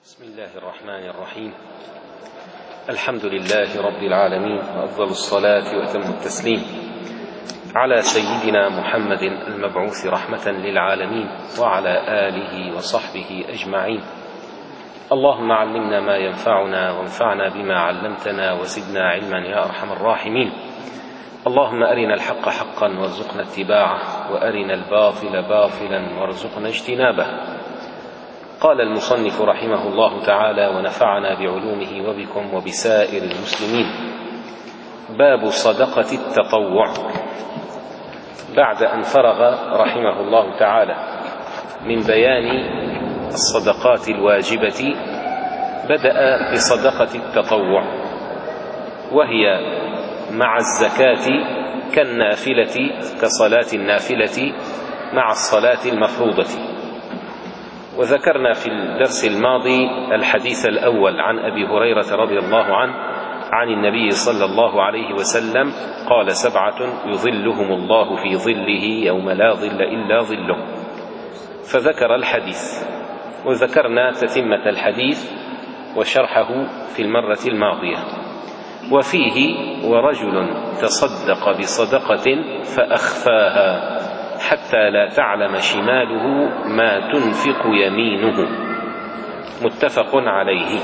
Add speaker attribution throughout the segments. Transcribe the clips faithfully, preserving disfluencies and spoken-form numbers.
Speaker 1: بسم الله الرحمن الرحيم. الحمد لله رب العالمين، وأفضل الصلاة وأتم التسليم على سيدنا محمد المبعوث رحمة للعالمين وعلى آله وصحبه أجمعين. اللهم علمنا ما ينفعنا وانفعنا بما علمتنا وزدنا علما يا أرحم الراحمين. اللهم أرنا الحق حقا وارزقنا اتباعه، وأرنا الباطل باطلا وارزقنا اجتنابه. قال المصنف رحمه الله تعالى ونفعنا بعلومه وبكم وبسائر المسلمين: باب صدقة التطوع. بعد أن فرغ رحمه الله تعالى من بيان الصدقات الواجبة بدأ بصدقة التطوع، وهي مع الزكاة كالنافلة كصلاة النافلة مع الصلاة المفروضة. وذكرنا في الدرس الماضي الحديث الأول عن أبي هريرة رضي الله عنه عن النبي صلى الله عليه وسلم قال: سبعة يظلهم الله في ظله يوم لا ظل إلا ظله. فذكر الحديث، وذكرنا تتمة الحديث وشرحه في المرة الماضية. وفيه: ورجل تصدق بصدقة فأخفاها حتى لا تعلم شماله ما تنفق يمينه. متفق عليه.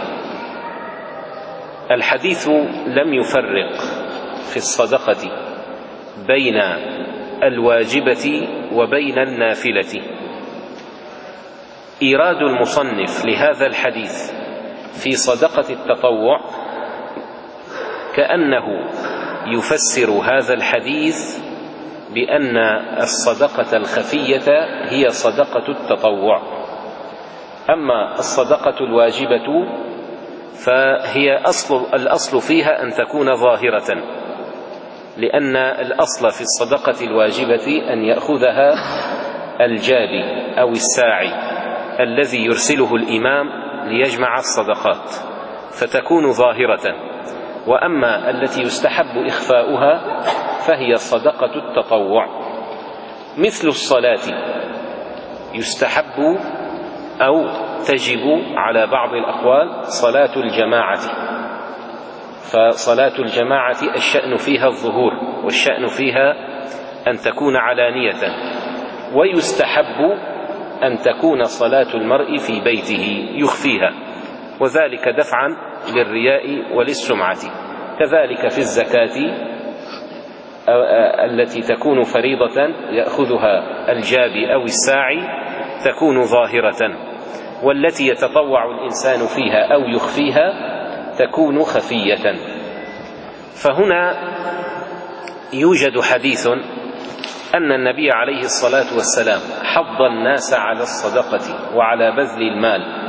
Speaker 1: الحديث لم يفرق في الصدقة بين الواجبة وبين النافلة. إيراد المصنف لهذا الحديث في صدقة التطوع كأنه يفسر هذا الحديث بأن الصدقة الخفية هي صدقة التطوع، أما الصدقة الواجبة فهي أصل الأصل فيها أن تكون ظاهرة، لأن الأصل في الصدقة الواجبة أن يأخذها الجابي أو الساعي الذي يرسله الإمام ليجمع الصدقات، فتكون ظاهرة. وأما التي يستحب إخفاؤها فهي صدقة التطوع. مثل الصلاة يستحب أو تجب على بعض الأقوال صلاة الجماعة، فصلاة الجماعة الشأن فيها الظهور، والشأن فيها أن تكون علانية. ويستحب أن تكون صلاة المرء في بيته يخفيها، وذلك دفعا للرياء وللسمعة. كذلك في الزكاة التي تكون فريضة يأخذها الجابي أو الساعي تكون ظاهرة، والتي يتطوع الإنسان فيها أو يخفيها تكون خفية. فهنا يوجد حديث أن النبي عليه الصلاة والسلام حض الناس على الصدقة وعلى بذل المال،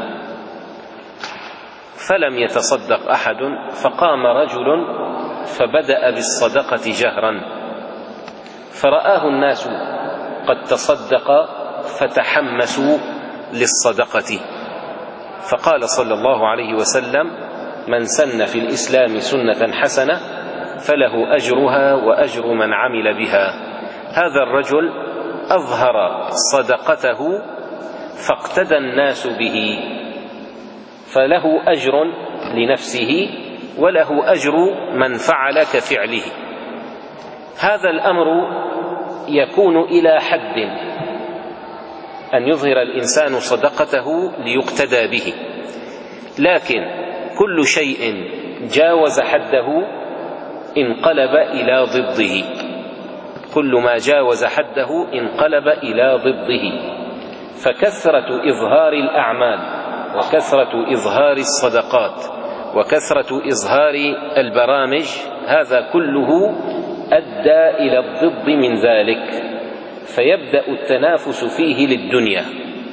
Speaker 1: فلم يتصدق أحد، فقام رجل فبدأ بالصدقة جهرا، فرآه الناس قد تصدق فتحمسوا للصدقة، فقال صلى الله عليه وسلم: من سن في الإسلام سنة حسنة فله أجرها وأجر من عمل بها. هذا الرجل أظهر صدقته فاقتدى الناس به، فله أجر لنفسه وله أجر من فعل كفعله. هذا الأمر يكون إلى حد أن يظهر الإنسان صدقته ليقتدى به، لكن كل شيء جاوز حده انقلب إلى ضده، كل ما جاوز حده انقلب إلى ضده. فكثرة إظهار الأعمال وكثرة إظهار الصدقات وكثرة إظهار البرامج هذا كله أدى إلى الضد من ذلك، فيبدأ التنافس فيه للدنيا،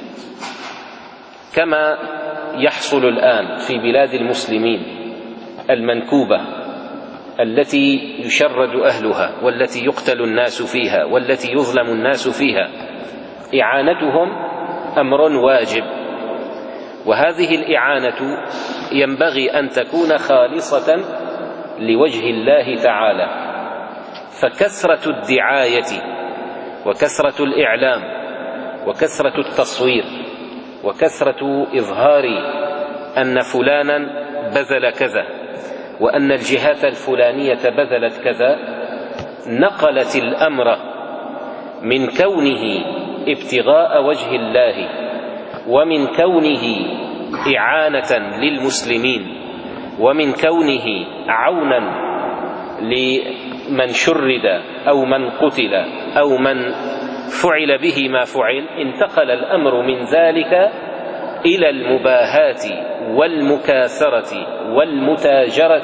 Speaker 1: كما يحصل الآن في بلاد المسلمين المنكوبة التي يشرد أهلها والتي يقتل الناس فيها والتي يظلم الناس فيها. إعانتهم أمر واجب، وهذه الإعانة ينبغي أن تكون خالصة لوجه الله تعالى. فكثرة الدعاية وكثرة الإعلام وكثرة التصوير وكثرة إظهار أن فلانا بذل كذا وأن الجهات الفلانية بذلت كذا، نقلت الأمر من كونه ابتغاء وجه الله ومن كونه إعانة للمسلمين ومن كونه عونا لمن شرد أو من قتل أو من فعل به ما فعل، انتقل الأمر من ذلك إلى المباهاة والمكاثرة والمتاجرة،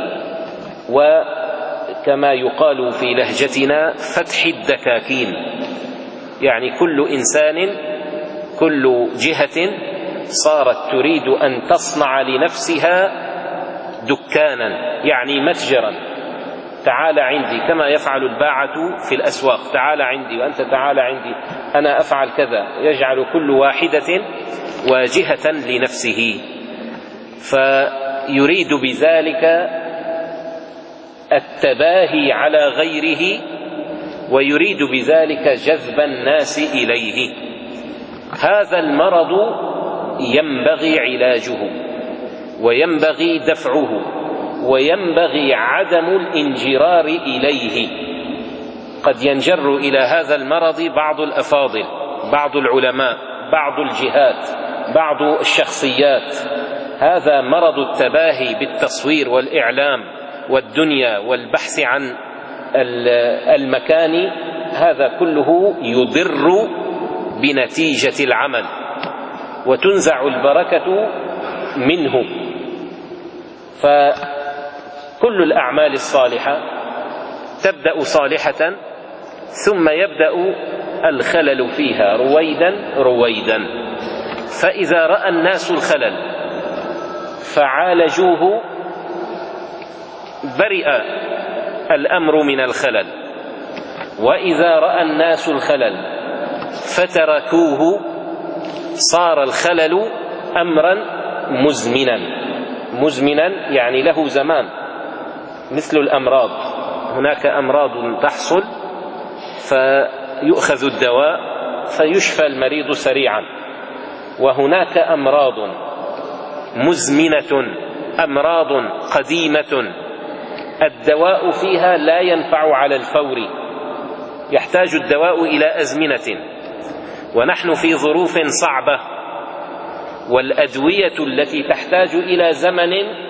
Speaker 1: وكما يقال في لهجتنا فتح الدكاكين، يعني كل إنسان كل جهة صارت تريد أن تصنع لنفسها دكانا، يعني متجرا. تعال عندي كما يفعل الباعة في الأسواق، تعال عندي وأنت تعال عندي، أنا أفعل كذا، يجعل كل واحدة واجهة لنفسه، فيريد بذلك التباهي على غيره ويريد بذلك جذب الناس إليه. هذا المرض ينبغي علاجه وينبغي دفعه وينبغي عدم الانجرار إليه. قد ينجر إلى هذا المرض بعض الأفاضل، بعض العلماء، بعض الجهات، بعض الشخصيات. هذا مرض التباهي بالتصوير والإعلام والدنيا والبحث عن المكان، هذا كله يضر بنتيجة العمل وتنزع البركة منه. فكل الأعمال الصالحة تبدأ صالحة ثم يبدأ الخلل فيها رويدا رويدا، فإذا رأى الناس الخلل فعالجوه برئ الأمر من الخلل، وإذا رأى الناس الخلل فتركوه صار الخلل أمرا مزمنا. مزمنا يعني له زمان، مثل الأمراض، هناك أمراض تحصل فيؤخذ الدواء فيشفى المريض سريعا، وهناك أمراض مزمنة، أمراض قديمة الدواء فيها لا ينفع على الفور، يحتاج الدواء إلى أزمنة، ونحن في ظروف صعبة، والأدوية التي تحتاج إلى زمن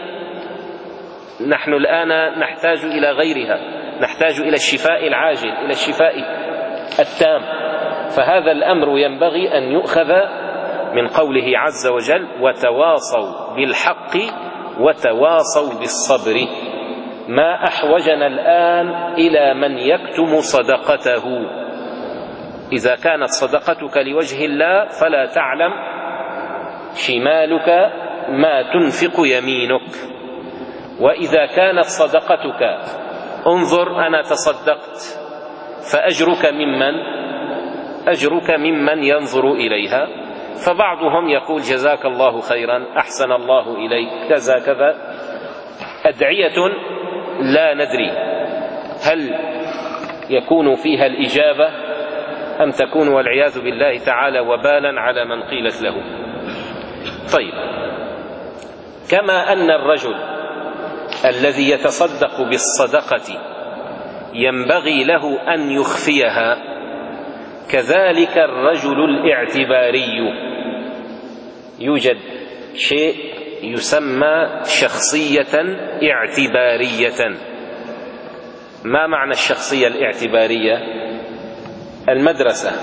Speaker 1: نحن الآن نحتاج إلى غيرها، نحتاج إلى الشفاء العاجل، إلى الشفاء التام. فهذا الأمر ينبغي أن يؤخذ من قوله عز وجل: وتواصوا بالحق وتواصوا بالصبر. ما أحوجنا الآن إلى من يكتم صدقته. إذا كانت صدقتك لوجه الله فلا تعلم شمالك ما تنفق يمينك، وإذا كانت صدقتك انظر أنا تصدقت فأجرك ممن أجرك ممن ينظر إليها. فبعضهم يقول جزاك الله خيرا، أحسن الله إليك، كذا كذا، أدعية لا ندري هل يكون فيها الإجابة أم تكون والعياذ بالله تعالى وبالا على من قيلت له. طيب، كما أن الرجل الذي يتصدق بالصدقة ينبغي له أن يخفيها، كذلك الرجل الاعتباري يوجد شيء يسمى شخصية اعتبارية. ما معنى الشخصية الاعتبارية؟ المدرسة،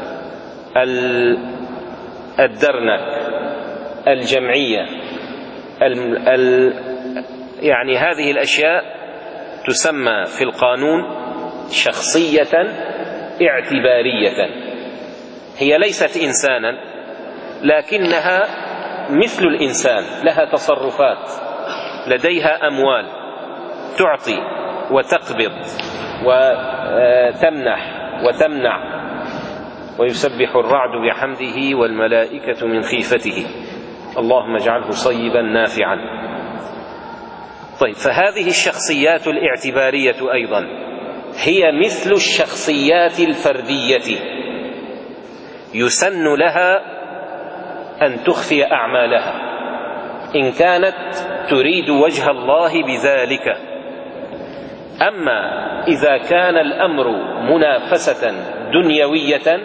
Speaker 1: الدرنك، الجمعية، ال ال يعني هذه الأشياء تسمى في القانون شخصية اعتبارية. هي ليست إنسانا لكنها مثل الإنسان، لها تصرفات، لديها أموال، تعطي وتقبض وتمنح وتمنع، ويسبح الرعد بحمده والملائكة من خيفته، اللهم اجعله صيبا نافعا. طيب، فهذه الشخصيات الاعتبارية أيضا هي مثل الشخصيات الفردية، يسن لها أن تخفي أعمالها. إن كانت تريد وجه الله بذلك. أما إذا كان الأمر منافسة دنيوية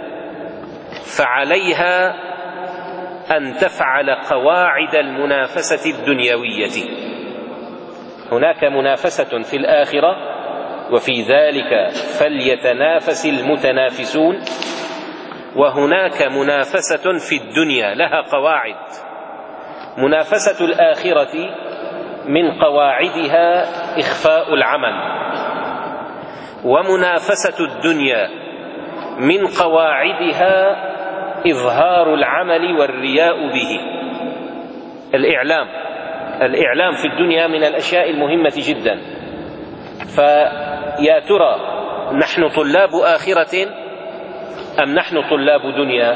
Speaker 1: فعليها أن تفعل قواعد المنافسة الدنيوية. هناك منافسة في الآخرة، وفي ذلك فليتنافس المتنافسون، وهناك منافسة في الدنيا لها قواعد. منافسة الآخرة من قواعدها إخفاء العمل، ومنافسة الدنيا من قواعدها إظهار العمل والرياء به. الإعلام الإعلام في الدنيا من الأشياء المهمة جدا. فيا ترى نحن طلاب آخرة أم نحن طلاب دنيا؟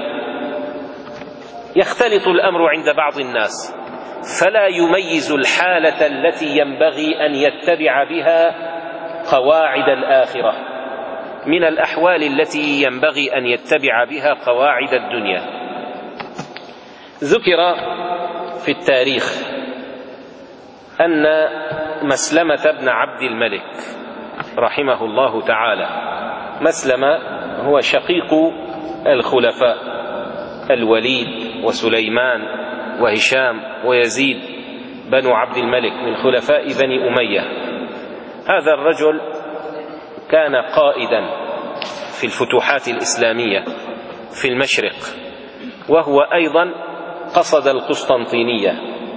Speaker 1: يختلط الأمر عند بعض الناس، فلا يميز الحالة التي ينبغي أن يتبع بها قواعد الآخرة من الأحوال التي ينبغي أن يتبع بها قواعد الدنيا. ذكر في التاريخ أن مسلمة بن عبد الملك رحمه الله تعالى، مسلمة هو شقيق الخلفاء الوليد وسليمان وهشام ويزيد بنو عبد الملك من خلفاء بني أمية. هذا الرجل كان قائدا في الفتوحات الإسلامية في المشرق، وهو أيضا قصد القسطنطينية،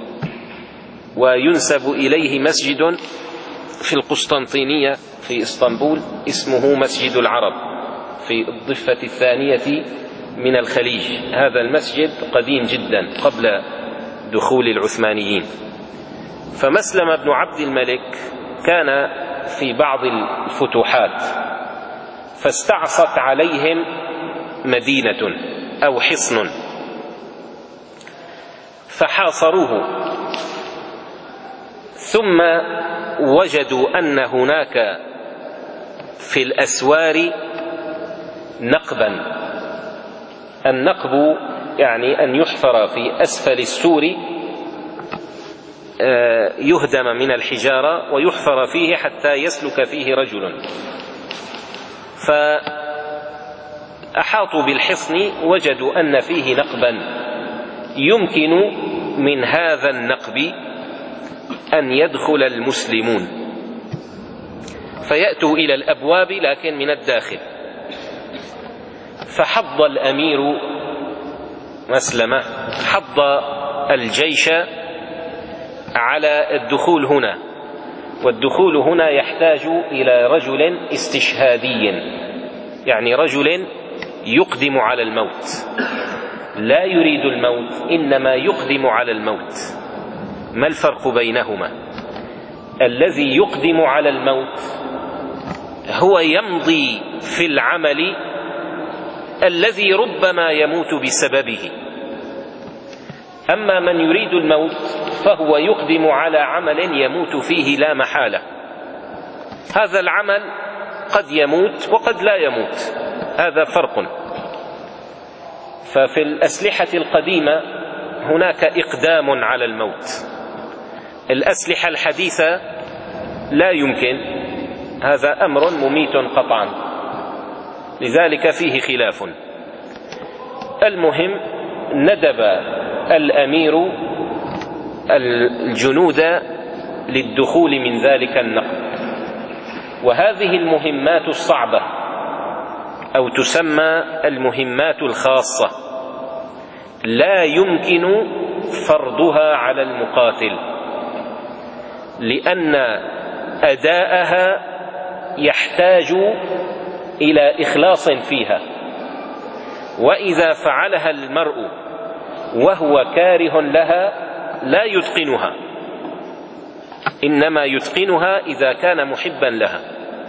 Speaker 1: وينسب إليه مسجد في القسطنطينية في إسطنبول اسمه مسجد العرب في الضفة الثانية من الخليج. هذا المسجد قديم جدا قبل دخول العثمانيين. فمسلم بن عبد الملك كان في بعض الفتوحات، فاستعصت عليهم مدينة أو حصن فحاصروه، ثم وجدوا أن هناك في الأسوار نقبا. النقب يعني أن يحفر في أسفل السور، يهدم من الحجارة ويحفر فيه حتى يسلك فيه رجل. فأحاطوا بالحصن وجدوا أن فيه نقبا يمكن من هذا النقب أن يدخل المسلمون، فيأتوا إلى الأبواب لكن من الداخل. فحض الأمير مسلمة حض الجيش على الدخول هنا، والدخول هنا يحتاج إلى رجل استشهادي، يعني رجل يقدم على الموت، لا يريد الموت إنما يقدم على الموت. ما الفرق بينهما؟ الذي يقدم على الموت هو يمضي في العمل الذي ربما يموت بسببه، أما من يريد الموت فهو يقدم على عمل يموت فيه لا محالة. هذا العمل قد يموت وقد لا يموت، هذا فرق. ففي الأسلحة القديمة هناك إقدام على الموت، الأسلحة الحديثة لا يمكن، هذا أمر مميت قطعا، لذلك فيه خلاف. المهم ندب الأمير الجنود للدخول من ذلك النقب، وهذه المهمات الصعبة أو تسمى المهمات الخاصة لا يمكن فرضها على المقاتل، لأن أداءها يحتاج إلى إخلاص فيها، وإذا فعلها المرء وهو كاره لها لا يتقنها، إنما يتقنها إذا كان محبا لها.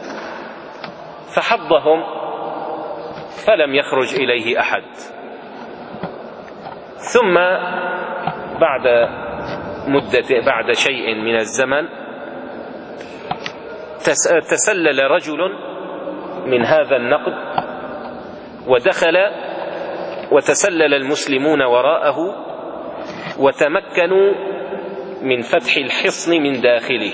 Speaker 1: فحضهم فلم يخرج إليه أحد. ثم بعد مدة بعد شيء من الزمن تسلل رجل من هذا النقب ودخل، وتسلل المسلمون وراءه وتمكنوا من فتح الحصن من داخله.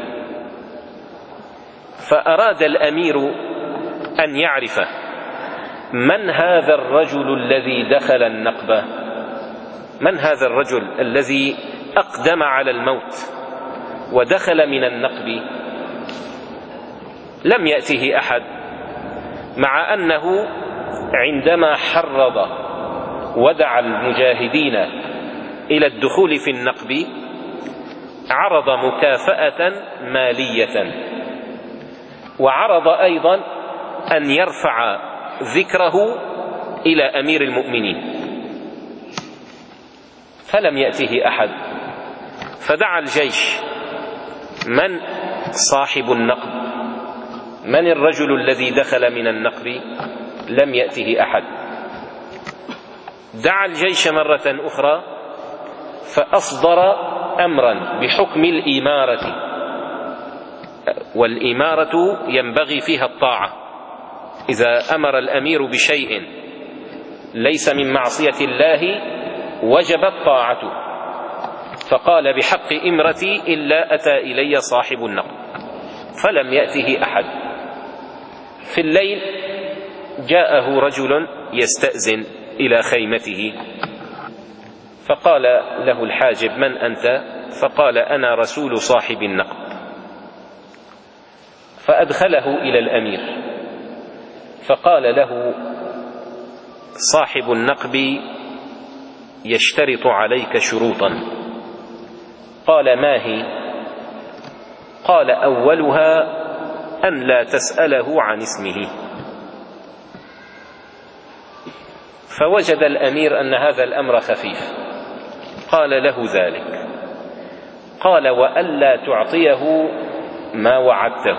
Speaker 1: فأراد الأمير أن يعرف من هذا الرجل الذي دخل النقبة، من هذا الرجل الذي أقدم على الموت ودخل من النقب. لم يأته أحد، مع أنه عندما حرض ودعا المجاهدين إلى الدخول في النقب عرض مكافأة مالية، وعرض أيضا أن يرفع ذكره إلى أمير المؤمنين، فلم يأته أحد. فدعا الجيش: من صاحب النقب؟ من الرجل الذي دخل من النقب؟ لم يأته أحد. دعا الجيش مرة أخرى فأصدر أمرا بحكم الإمارة، والإمارة ينبغي فيها الطاعة. إذا أمر الأمير بشيء ليس من معصية الله وجبت طاعته، فقال: بحق إمرتي إلا أتى إلي صاحب النقب. فلم يأته أحد. في الليل جاءه رجل يستأذن إلى خيمته، فقال له الحاجب: من أنت؟ فقال: أنا رسول صاحب النقب. فأدخله إلى الأمير، فقال له: صاحب النقب يشترط عليك شروطا. قال: ما هي؟ قال: أولها أن لا تسأله عن اسمه. فوجد الأمير أن هذا الأمر خفيف، قال له ذلك. قال: وألا تعطيه ما وعدته،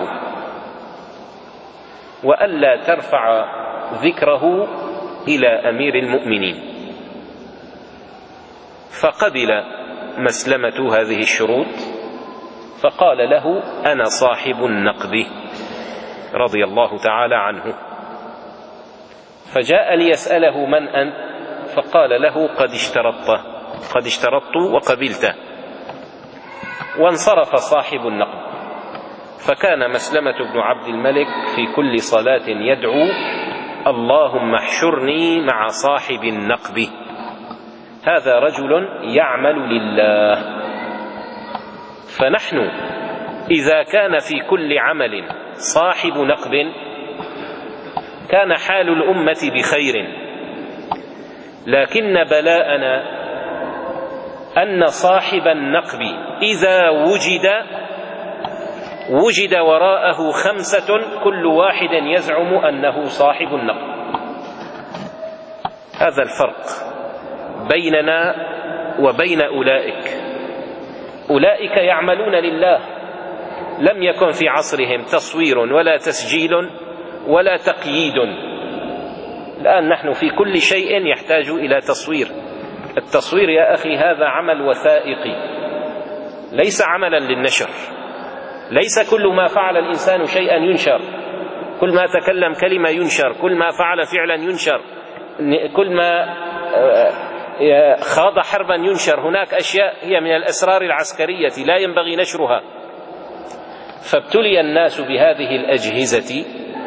Speaker 1: وألا ترفع ذكره إلى أمير المؤمنين. فقبل مسلمة هذه الشروط، فقال له: أنا صاحب النقب رضي الله تعالى عنه. فجاء ليسأله: من أنت؟ فقال له: قد اشترطت قد اشترطت وقبلت. وانصرف صاحب النقب. فكان مسلمة بن عبد الملك في كل صلاة يدعو: اللهم احشرني مع صاحب النقب. هذا رجل يعمل لله. فنحن إذا كان في كل عمل صاحب نقب كان حال الأمة بخير، لكن بلاءنا أن صاحب النقب إذا وجد وجد وراءه خمسة كل واحد يزعم أنه صاحب النقب. هذا الفرق بيننا وبين أولئك. أولئك يعملون لله، لم يكن في عصرهم تصوير ولا تسجيل ولا تقييد. الآن نحن في كل شيء يحتاج إلى تصوير. التصوير يا أخي هذا عمل وثائقي، ليس عملا للنشر. ليس كل ما فعل الإنسان شيئا ينشر، كل ما تكلم كلمة ينشر، كل ما فعل فعلا ينشر، كل ما خاض حربا ينشر. هناك أشياء هي من الأسرار العسكرية لا ينبغي نشرها. فابتلي الناس بهذه الأجهزة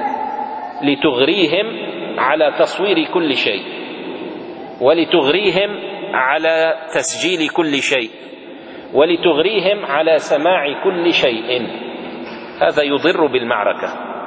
Speaker 1: لتغريهم على تصوير كل شيء، ولتغريهم على تسجيل كل شيء، ولتغريهم على سماع كل شيء. هذا يضر بالمعركة.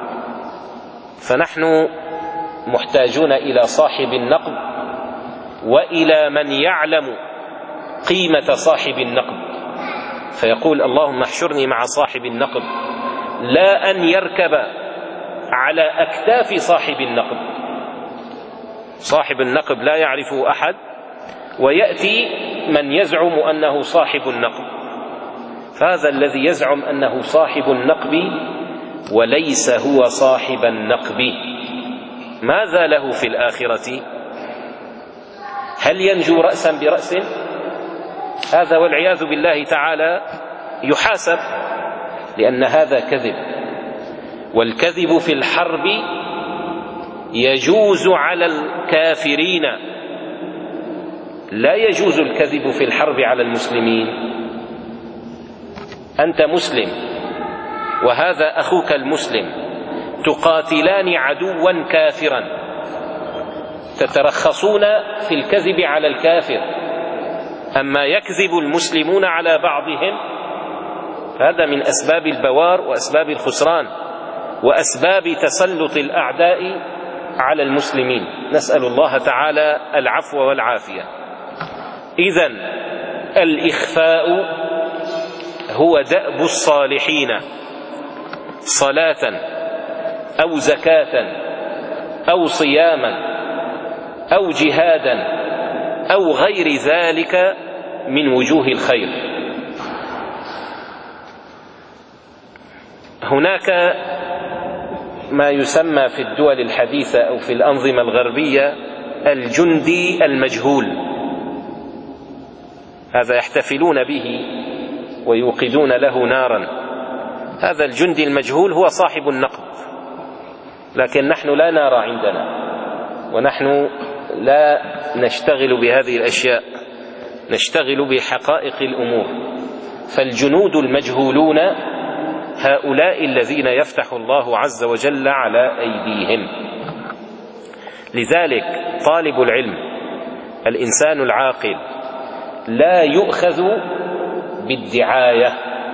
Speaker 1: فنحن محتاجون إلى صاحب النقب وإلى من يعلم قيمة صاحب النقب، فيقول: اللهم احشرني مع صاحب النقب، لا أن يركب على أكتاف صاحب النقب. صاحب النقب لا يعرفه أحد، ويأتي من يزعم أنه صاحب النقب. فهذا الذي يزعم أنه صاحب النقب وليس هو صاحب النقب، ماذا له في الآخرة؟ هل ينجو رأسا برأس؟ هذا والعياذ بالله تعالى يحاسب، لأن هذا كذب. والكذب في الحرب يجوز على الكافرين، لا يجوز الكذب في الحرب على المسلمين. أنت مسلم وهذا أخوك المسلم، تقاتلان عدوا كافرا، تترخصون في الكذب على الكافر، أما يكذب المسلمون على بعضهم، هذا من أسباب البوار وأسباب الخسران وأسباب تسلط الأعداء على المسلمين. نسأل الله تعالى العفو والعافية. إذن الإخفاء هو دأب الصالحين، صلاة أو زكاة أو صياما أو جهادا أو غير ذلك من وجوه الخير. هناك ما يسمى في الدول الحديثة أو في الأنظمة الغربية الجندي المجهول، هذا يحتفلون به ويوقدون له نارا. هذا الجندي المجهول هو صاحب النقد، لكن نحن لا نار عندنا، ونحن لا نشتغل بهذه الأشياء، نشتغل بحقائق الأمور. فالجنود المجهولون هؤلاء الذين يفتح الله عز وجل على أيديهم. لذلك طالب العلم الإنسان العاقل لا يؤخذ بالدعاية.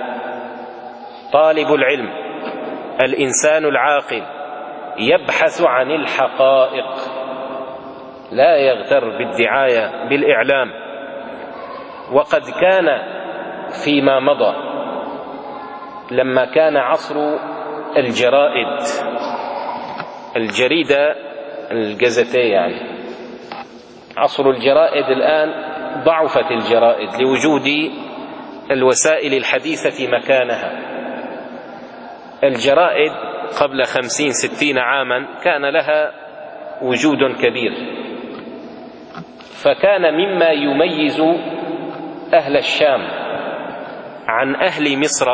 Speaker 1: طالب العلم الإنسان العاقل يبحث عن الحقائق، لا يغتر بالدعاية بالإعلام. وقد كان فيما مضى لما كان عصر الجرائد، الجريدة الجازيتيه يعني، عصر الجرائد الآن ضعفت الجرائد لوجود الوسائل الحديثة مكانها. الجرائد قبل خمسين ستين عاما كان لها وجود كبير، فكان مما يميز أهل الشام عن أهل مصر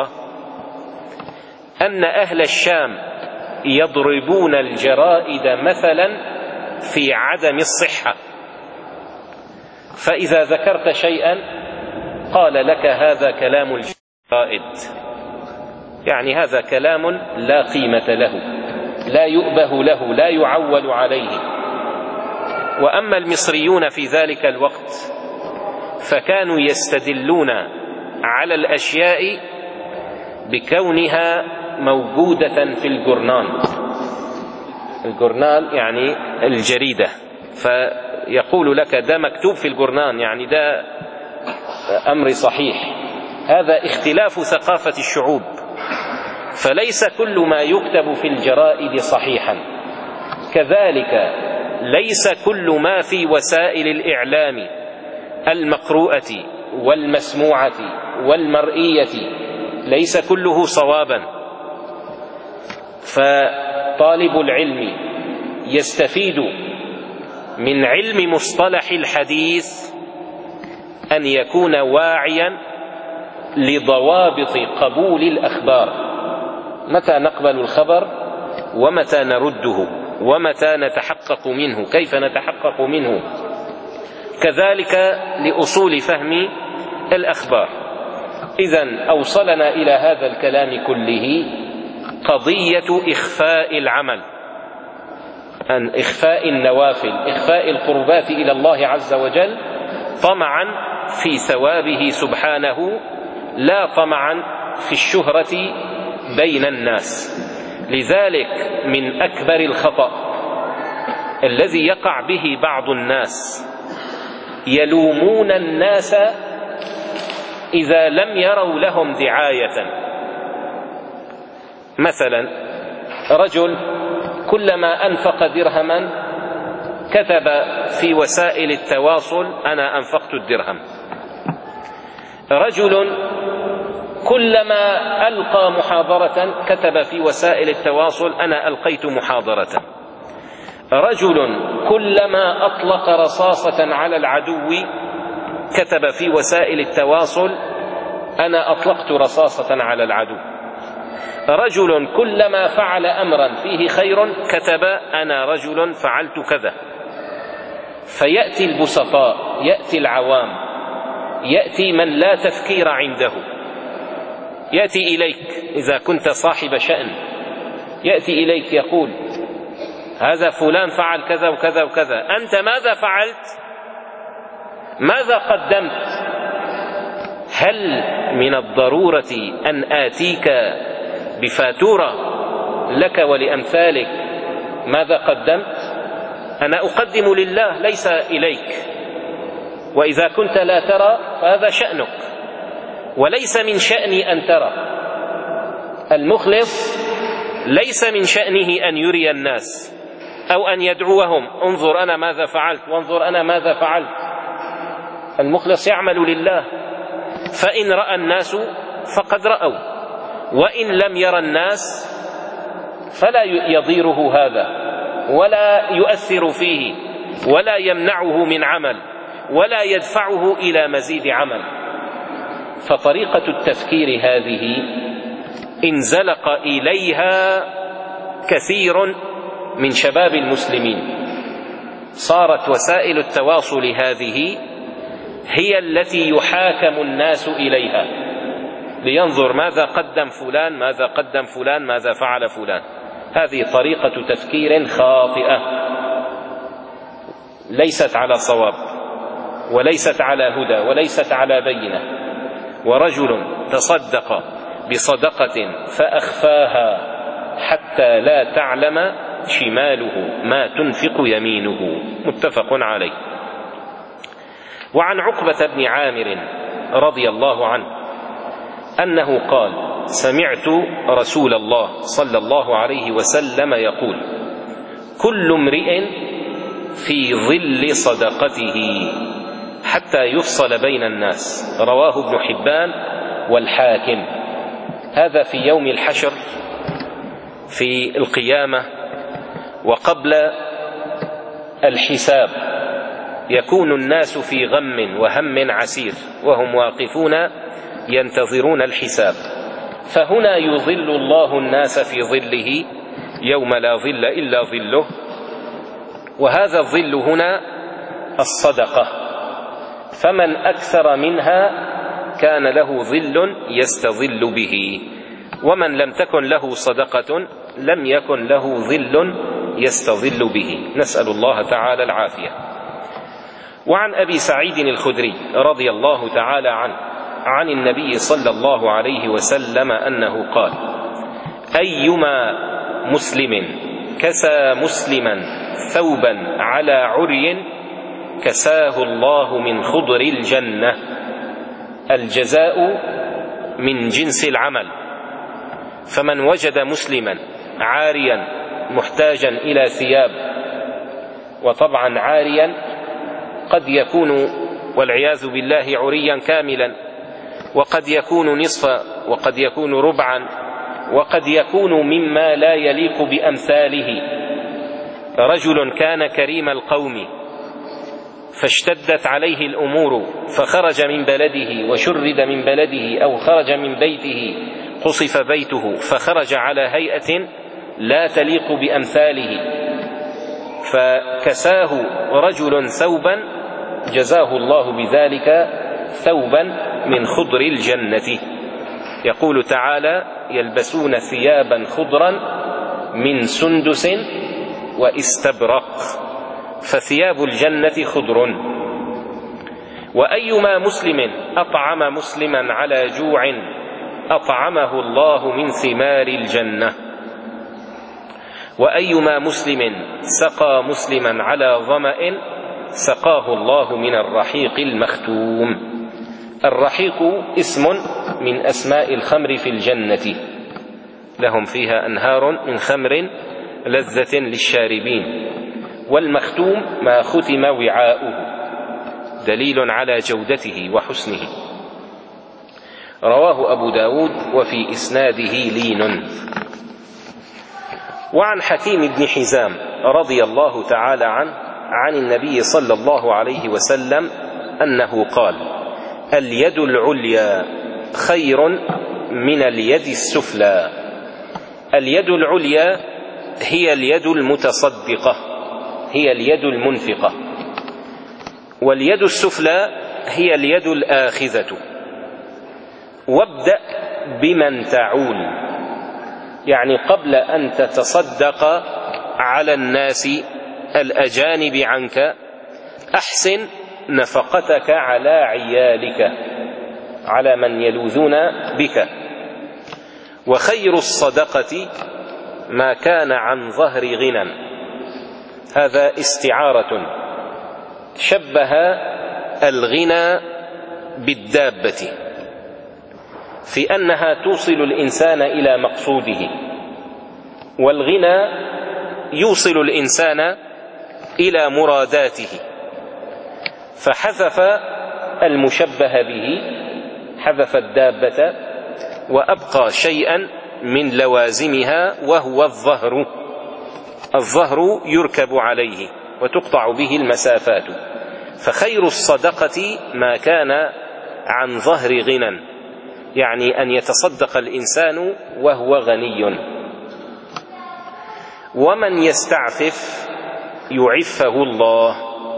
Speaker 1: أن أهل الشام يضربون الجرائد مثلا في عدم الصحة، فإذا ذكرت شيئا قال لك هذا كلام الجرائد، يعني هذا كلام لا قيمة له، لا يؤبه له، لا يعول عليه. وأما المصريون في ذلك الوقت فكانوا يستدلون على الأشياء بكونها موجودة في الجورنال. الجورنال يعني الجريدة، فيقول لك ده مكتوب في الجورنال، يعني ده أمر صحيح. هذا اختلاف ثقافة الشعوب، فليس كل ما يكتب في الجرائد صحيحا، كذلك ليس كل ما في وسائل الإعلام المقروءة والمسموعة والمرئية ليس كله صوابا. فطالب العلم يستفيد من علم مصطلح الحديث أن يكون واعيا لضوابط قبول الأخبار، متى نقبل الخبر ومتى نرده ومتى نتحقق منه، كيف نتحقق منه، كذلك لأصول فهم الأخبار. إذن أوصلنا إلى هذا الكلام كله قضية إخفاء العمل، أن إخفاء النوافل، إخفاء القربات إلى الله عز وجل طمعا في ثوابه سبحانه، لا طمعا في الشهرة بين الناس. لذلك من أكبر الخطأ الذي يقع به بعض الناس، يلومون الناس إذا لم يروا لهم دعاية. مثلا رجل كلما أنفق درهما كتب في وسائل التواصل أنا أنفقت الدرهم. رجل كلما ألقى محاضرة كتب في وسائل التواصل أنا ألقيت محاضرة. رجل كلما أطلق رصاصة على العدو كتب في وسائل التواصل أنا أطلقت رصاصة على العدو. رجل كلما فعل أمرا فيه خير كتب أنا رجل فعلت كذا. فيأتي البسطاء، يأتي العوام، يأتي من لا تفكير عنده، يأتي إليك إذا كنت صاحب شأن، يأتي إليك يقول هذا فلان فعل كذا وكذا وكذا، أنت ماذا فعلت؟ ماذا قدمت؟ هل من الضرورة أن آتيك بفاتورة لك ولأمثالك ماذا قدمت؟ أنا أقدم لله ليس إليك، وإذا كنت لا ترى فهذا شأنك، وليس من شأني أن ترى. المخلص ليس من شأنه أن يري الناس أو أن يدعوهم انظر أنا ماذا فعلت وانظر أنا ماذا فعلت. المخلص يعمل لله، فإن رأى الناس فقد رأوا، وإن لم يرى الناس فلا يضيره هذا ولا يؤثر فيه ولا يمنعه من عمل ولا يدفعه إلى مزيد عمل. فطريقة التفكير هذه انزلق إليها كثير من شباب المسلمين، صارت وسائل التواصل هذه هي التي يحاكم الناس إليها لينظر ماذا قدم فلان ماذا قدم فلان ماذا فعل فلان. هذه طريقة تفكير خاطئة ليست على صواب وليست على هدى وليست على بينة. ورجل تصدق بصدقة فأخفاها حتى لا تعلم شماله ما تنفق يمينه، متفق عليه. وعن عقبة بن عامر رضي الله عنه أنه قال سمعت رسول الله صلى الله عليه وسلم يقول كل امرئ في ظل صدقته حتى يفصل بين الناس، رواه ابن حبان والحاكم. هذا في يوم الحشر في القيامة وقبل الحساب، يكون الناس في غم وهم عسير وهم واقفون ينتظرون الحساب، فهنا يظل الله الناس في ظله يوم لا ظل إلا ظله. وهذا الظل هنا الصدقة، فمن أكثر منها كان له ظل يستظل به، ومن لم تكن له صدقة لم يكن له ظل يستظل به، نسأل الله تعالى العافية. وعن أبي سعيد الخدري رضي الله تعالى عنه عن النبي صلى الله عليه وسلم أنه قال أيما مسلم كسى مسلما ثوبا على عري كساه الله من خضر الجنة. الجزاء من جنس العمل، فمن وجد مسلما عاريا محتاجا إلى ثياب، وطبعا عاريا قد يكون والعياذ بالله عريا كاملا، وقد يكون نصفا، وقد يكون ربعا، وقد يكون مما لا يليق بأمثاله. رجل كان كريم القوم فاشتدت عليه الأمور فخرج من بلده وشرد من بلده، أو خرج من بيته قصف بيته فخرج على هيئة لا تليق بأمثاله، فكساه رجل ثوبا جزاه الله بذلك ثوبا من خضر الجنة. يقول تعالى يلبسون ثيابا خضرا من سندس واستبرق، فثياب الجنة خضر. وأيما مسلم أطعم مسلما على جوع أطعمه الله من ثمار الجنة. وأيما مسلم سقى مسلما على ظمأ سقاه الله من الرحيق المختوم. الرحيق اسم من أسماء الخمر في الجنة، لهم فيها أنهار من خمر لذة للشاربين. والمختوم ما ختم وعاؤه، دليل على جودته وحسنه. رواه أبو داود وفي إسناده لين. وعن حكيم بن حزام رضي الله تعالى عنه عن النبي صلى الله عليه وسلم أنه قال اليد العليا خير من اليد السفلى. اليد العليا هي اليد المتصدقة، هي اليد المنفقة، واليد السفلى هي اليد الآخذة. وابدأ بمن تعول، يعني قبل أن تتصدق على الناس الأجانب عنك أحسن نفقتك على عيالك، على من يلوذون بك. وخير الصدقة ما كان عن ظهر غنى، هذا استعارة، شبه الغنى بالدابة في أنها توصل الإنسان إلى مقصوده، والغنى يوصل الإنسان إلى مراداته، فحذف المشبه به، حذف الدابة وأبقى شيئا من لوازمها وهو الظهر. الظهر يركب عليه وتقطع به المسافات. فخير الصدقة ما كان عن ظهر غنى، يعني أن يتصدق الإنسان وهو غني. ومن يستعفف يعفه الله.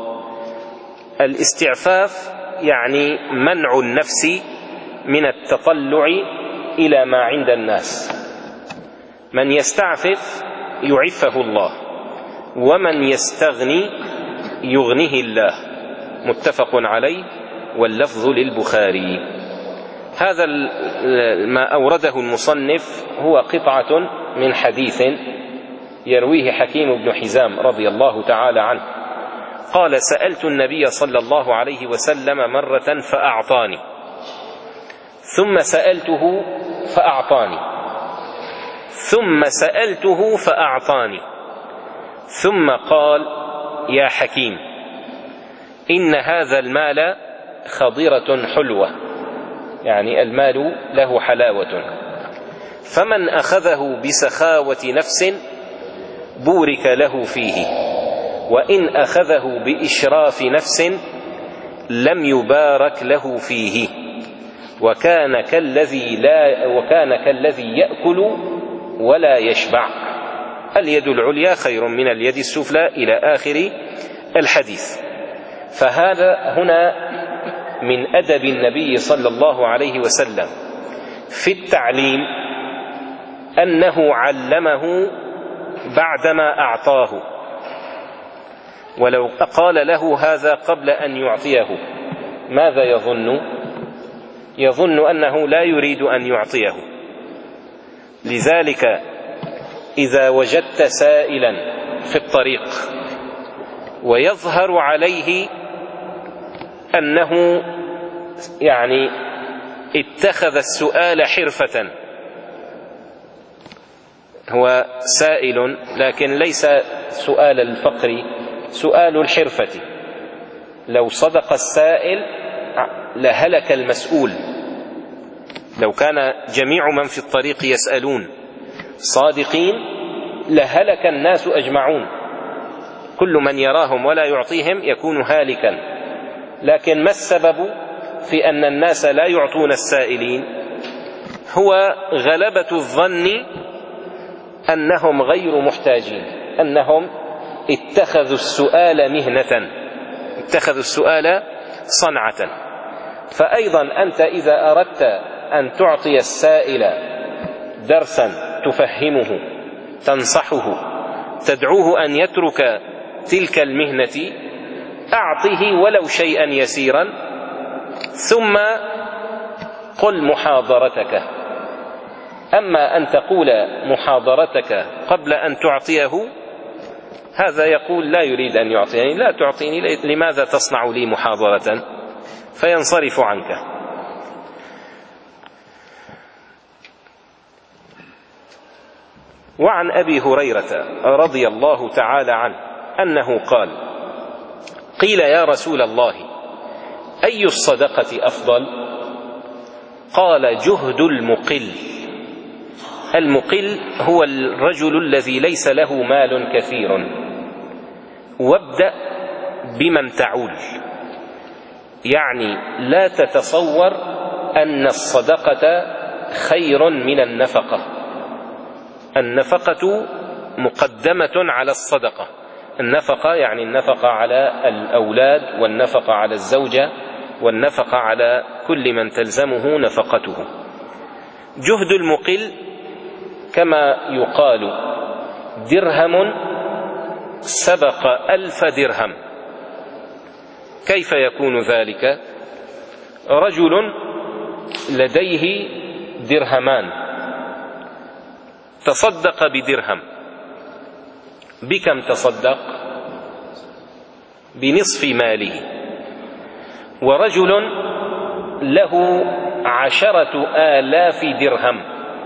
Speaker 1: الاستعفاف يعني منع النفس من التطلع إلى ما عند الناس. من يستعفف يعفه الله، ومن يستغني يغنيه الله. متفق عليه، واللفظ للبخاري. هذا ما أورده المصنف هو قطعة من حديث يرويه حكيم بن حزام رضي الله تعالى عنه قال: سألت النبي صلى الله عليه وسلم مرة فأعطاني، ثم سألته فأعطاني، ثم سألته فأعطاني، ثم قال: يا حكيم، إن هذا المال خضرة حلوة، يعني المال له حلاوة، فمن أخذه بسخاوة نفس بورك له فيه، وإن أخذه بإشراف نفس لم يبارك له فيه، وكان كالذي لا وكان كالذي يأكل ولا يشبع. اليد العليا خير من اليد السفلى إلى آخر الحديث. فهذا هنا من أدب النبي صلى الله عليه وسلم في التعليم أنه علمه بعدما أعطاه، ولو قال له هذا قبل أن يعطيه ماذا يظن؟ يظن أنه لا يريد أن يعطيه. لذلك إذا وجدت سائلا في الطريق ويظهر عليه أنه يعني اتخذ السؤال حرفة، هو سائل لكن ليس سؤال الفقر، سؤال الحرفة، لو صدق السائل لهلك المسؤول. لو كان جميع من في الطريق يسألون صادقين لهلك الناس أجمعون، كل من يراهم ولا يعطيهم يكون هالكا. لكن ما السبب في أن الناس لا يعطون السائلين؟ هو غلبة الظن أنهم غير محتاجين، أنهم اتخذوا السؤال مهنة، اتخذوا السؤال صنعة. فأيضا أنت إذا أردت أن تعطي السائل درسا تفهمه، تنصحه، تدعوه أن يترك تلك المهنة، أعطه ولو شيئا يسيرا، ثم قل محاضرتك. أما أن تقول محاضرتك قبل أن تعطيه، هذا يقول لا يريد أن يعطيني، لا تعطيني، لماذا تصنع لي محاضرة؟ فينصرف عنك. وعن أبي هريرة رضي الله تعالى عنه أنه قال: قيل يا رسول الله أي الصدقة أفضل؟ قال: جهد المقل. المقل هو الرجل الذي ليس له مال كثير. وابدأ بمن تعول، يعني لا تتصور أن الصدقة خير من النفقة. النفقة مقدمة على الصدقة. النفقة يعني النفقة على الأولاد، والنفقة على الزوجة، والنفقة على كل من تلزمه نفقته. جهد المقل كما يقال درهم سبق ألف درهم. كيف يكون ذلك؟ رجل لديه درهمان تصدق بدرهم، بكم تصدق؟ بنصف ماله. ورجل له عشرة آلاف درهم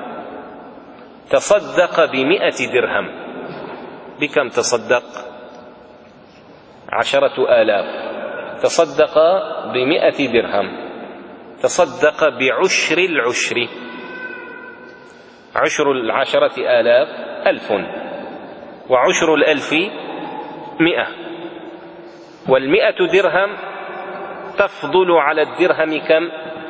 Speaker 1: تصدق بمئة درهم، بكم تصدق؟ عشرة آلاف تصدق بمئة درهم، تصدق بعشر العشر. عشر العشرة آلاف ألف، وعشر الألف مئة، والمئة درهم تفضل على الدرهم كم؟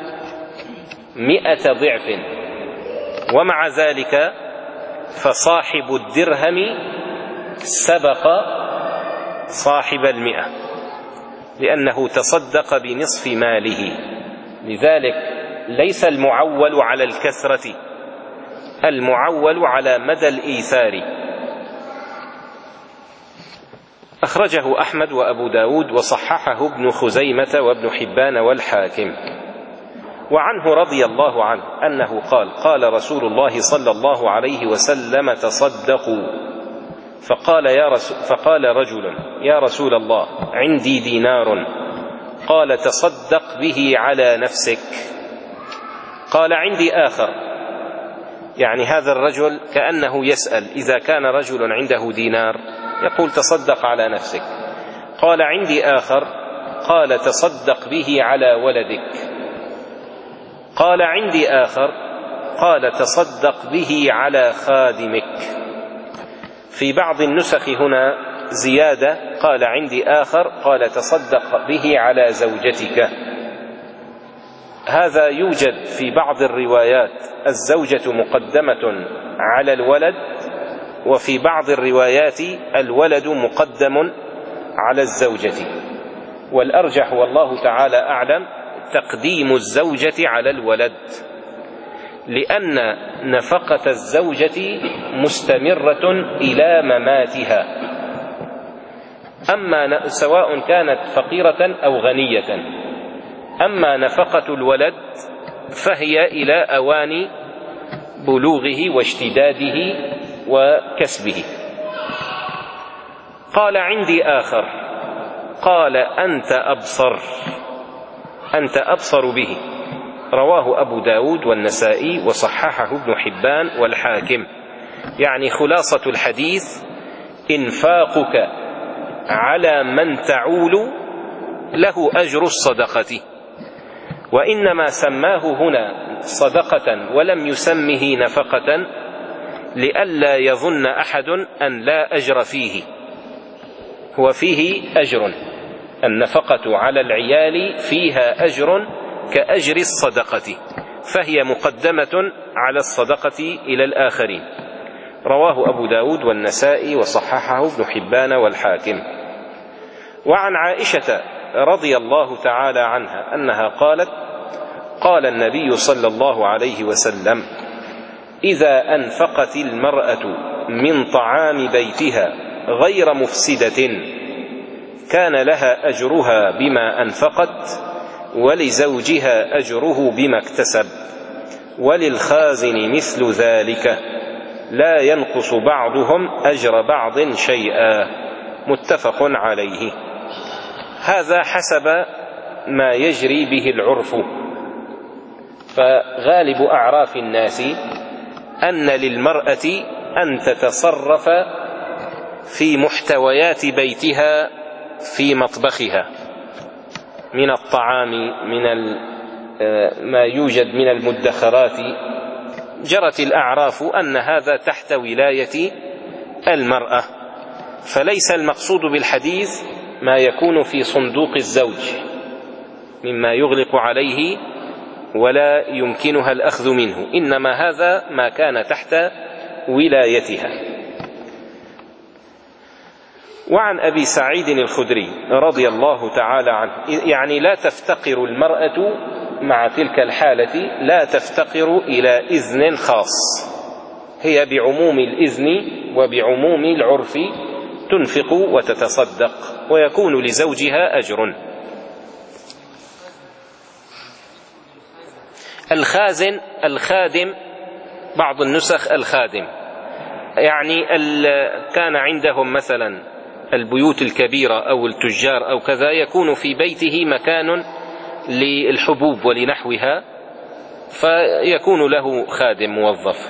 Speaker 1: مئة ضعف. ومع ذلك فصاحب الدرهم سبق صاحب المئة، لأنه تصدق بنصف ماله. لذلك ليس المعول على الكثرة، المعول على مدى الإيثار. أخرجه أحمد وأبو داود وصححه ابن خزيمة وابن حبان والحاكم. وعنه رضي الله عنه أنه قال: قال رسول الله صلى الله عليه وسلم: تصدقوا. فقال, يا رسول فقال رجل: يا رسول الله، عندي دينار. قال: تصدق به على نفسك. قال: عندي آخر. يعني هذا الرجل كأنه يسأل: إذا كان رجل عنده دينار يقول تصدق على نفسك. قال: عندي آخر. قال: تصدق به على ولدك. قال: عندي آخر. قال: تصدق به على خادمك. في بعض النسخ هنا زيادة: قال: عندي آخر. قال: تصدق به على زوجتك. هذا يوجد في بعض الروايات الزوجة مقدمة على الولد، وفي بعض الروايات الولد مقدم على الزوجة. والأرجح والله تعالى أعلم تقديم الزوجة على الولد، لأن نفقة الزوجة مستمرة إلى مماتها، أما سواء كانت فقيرة أو غنية. أما نفقة الولد فهي إلى أوان بلوغه واشتداده وكسبه. قال: عندي آخر. قال: أنت أبصر، أنت أبصر به. رواه أبو داود والنسائي وصححه ابن حبان والحاكم. يعني خلاصة الحديث: إنفاقك على من تعول له أجر الصدقة، وإنما سماه هنا صدقة ولم يسمه نفقة لئلا يظن أحد أن لا أجر فيه. هو فيه أجر، النفقة على العيال فيها أجر كأجر الصدقة، فهي مقدمة على الصدقة إلى الآخرين. رواه أبو داود والنسائي وصححه ابن حبان والحاكم. وعن عائشة رضي الله تعالى عنها أنها قالت: قال النبي صلى الله عليه وسلم: إذا أنفقت المرأة من طعام بيتها غير مفسدة كان لها أجرها بما أنفقت، ولزوجها أجره بما اكتسب، وللخازن مثل ذلك، لا ينقص بعضهم أجر بعض شيئا. متفق عليه. هذا حسب ما يجري به العرف، فغالب أعراف الناس أن للمرأة أن تتصرف في محتويات بيتها في مطبخها من الطعام، من ما يوجد من المدخرات. جرت الأعراف أن هذا تحت ولاية المرأة، فليس المقصود بالحديث ما يكون في صندوق الزوج مما يغلق عليه ولا يمكنها الأخذ منه، إنما هذا ما كان تحت ولايتها. وعن أبي سعيد الخدري رضي الله تعالى عنه: يعني لا تفتقر المرأة مع تلك الحالة لا تفتقر إلى إذن خاص، هي بعموم الإذن وبعموم العرف تنفق وتتصدق ويكون لزوجها أجر. الخازن الخادم، بعض النسخ الخادم، يعني كان عندهم مثلا البيوت الكبيرة أو التجار أو كذا يكون في بيته مكان للحبوب ولنحوها فيكون له خادم موظف.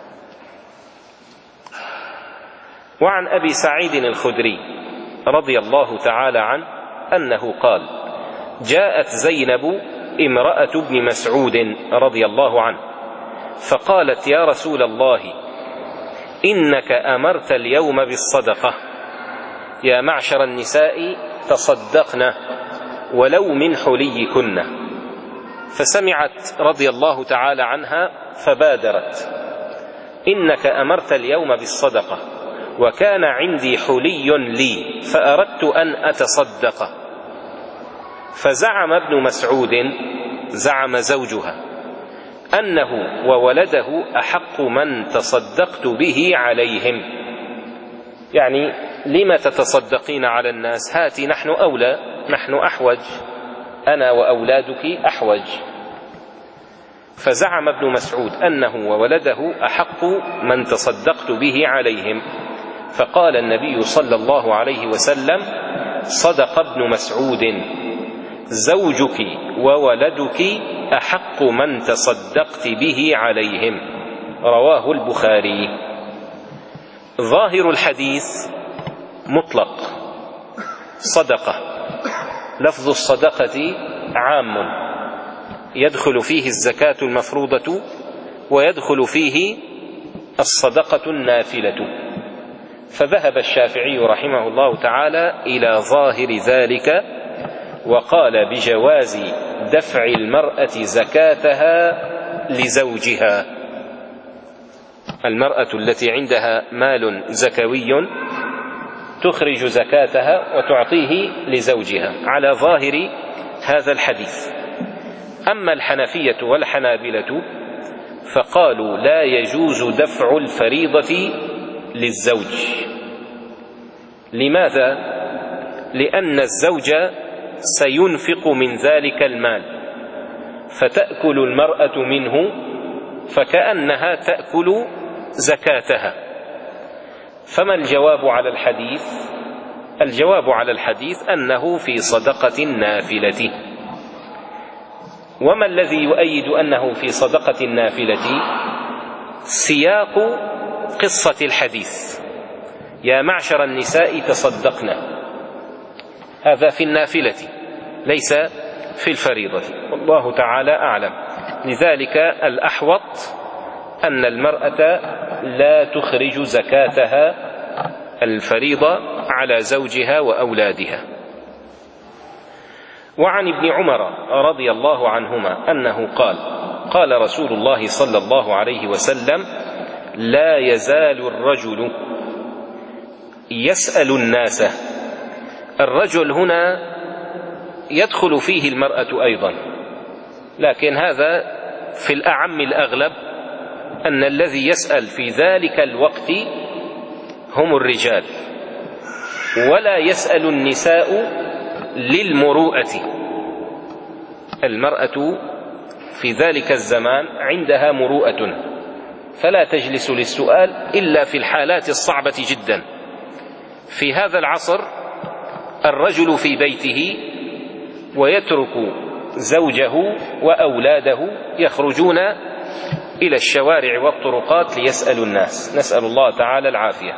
Speaker 1: وعن أبي سعيد الخدري رضي الله تعالى عنه أنه قال: جاءت زينب امرأة ابن مسعود رضي الله عنه فقالت: يا رسول الله، إنك أمرت اليوم بالصدقة، يا معشر النساء تصدقن ولو من حليكن. فسمعت رضي الله تعالى عنها فبادرت: إنك أمرت اليوم بالصدقة وكان عندي حلي لي فأردت أن أتصدق. فزعم ابن مسعود، زعم زوجها، أنه وولده أحق من تصدقت به عليهم، يعني لما تتصدقين على الناس؟ هاتي نحن أولى، نحن أحوج، أنا وأولادك أحوج. فزعم ابن مسعود أنه وولده أحق من تصدقت به عليهم. فقال النبي صلى الله عليه وسلم: صدق ابن مسعود، زوجك وولدك أحق من تصدقت به عليهم. رواه البخاري. ظاهر الحديث مطلق صدقة، لفظ الصدقة عام يدخل فيه الزكاة المفروضة ويدخل فيه الصدقة النافلة. فذهب الشافعي رحمه الله تعالى إلى ظاهر ذلك وقال بجواز دفع المرأة زكاتها لزوجها. المرأة التي عندها مال زكوي تخرج زكاتها وتعطيه لزوجها على ظاهر هذا الحديث. أما الحنفية والحنابلة فقالوا لا يجوز دفع الفريضة للزوج. لماذا؟ لأن الزوج سينفق من ذلك المال فتأكل المرأة منه فكأنها تأكل زكاتها. فما الجواب على الحديث؟ الجواب على الحديث أنه في صدقة نافلة. وما الذي يؤيد أنه في صدقة نافلة؟ سياق قصة الحديث: يا معشر النساء تصدقنا، هذا في النافلة ليس في الفريضة، والله تعالى أعلم. لذلك الأحوط أن المرأة لا تخرج زكاتها الفريضة على زوجها وأولادها. وعن ابن عمر رضي الله عنهما أنه قال: قال رسول الله صلى الله عليه وسلم: لا يزال الرجل يسأل الناس. الرجل هنا يدخل فيه المرأة أيضا، لكن هذا في الأعم الأغلب أن الذي يسأل في ذلك الوقت هم الرجال، ولا يسأل النساء للمروءة. المرأة في ذلك الزمان عندها مروءة فلا تجلس للسؤال إلا في الحالات الصعبة جدا. في هذا العصر الرجل في بيته ويترك زوجه وأولاده يخرجون إلى الشوارع والطرقات ليسألوا الناس، نسأل الله تعالى العافية.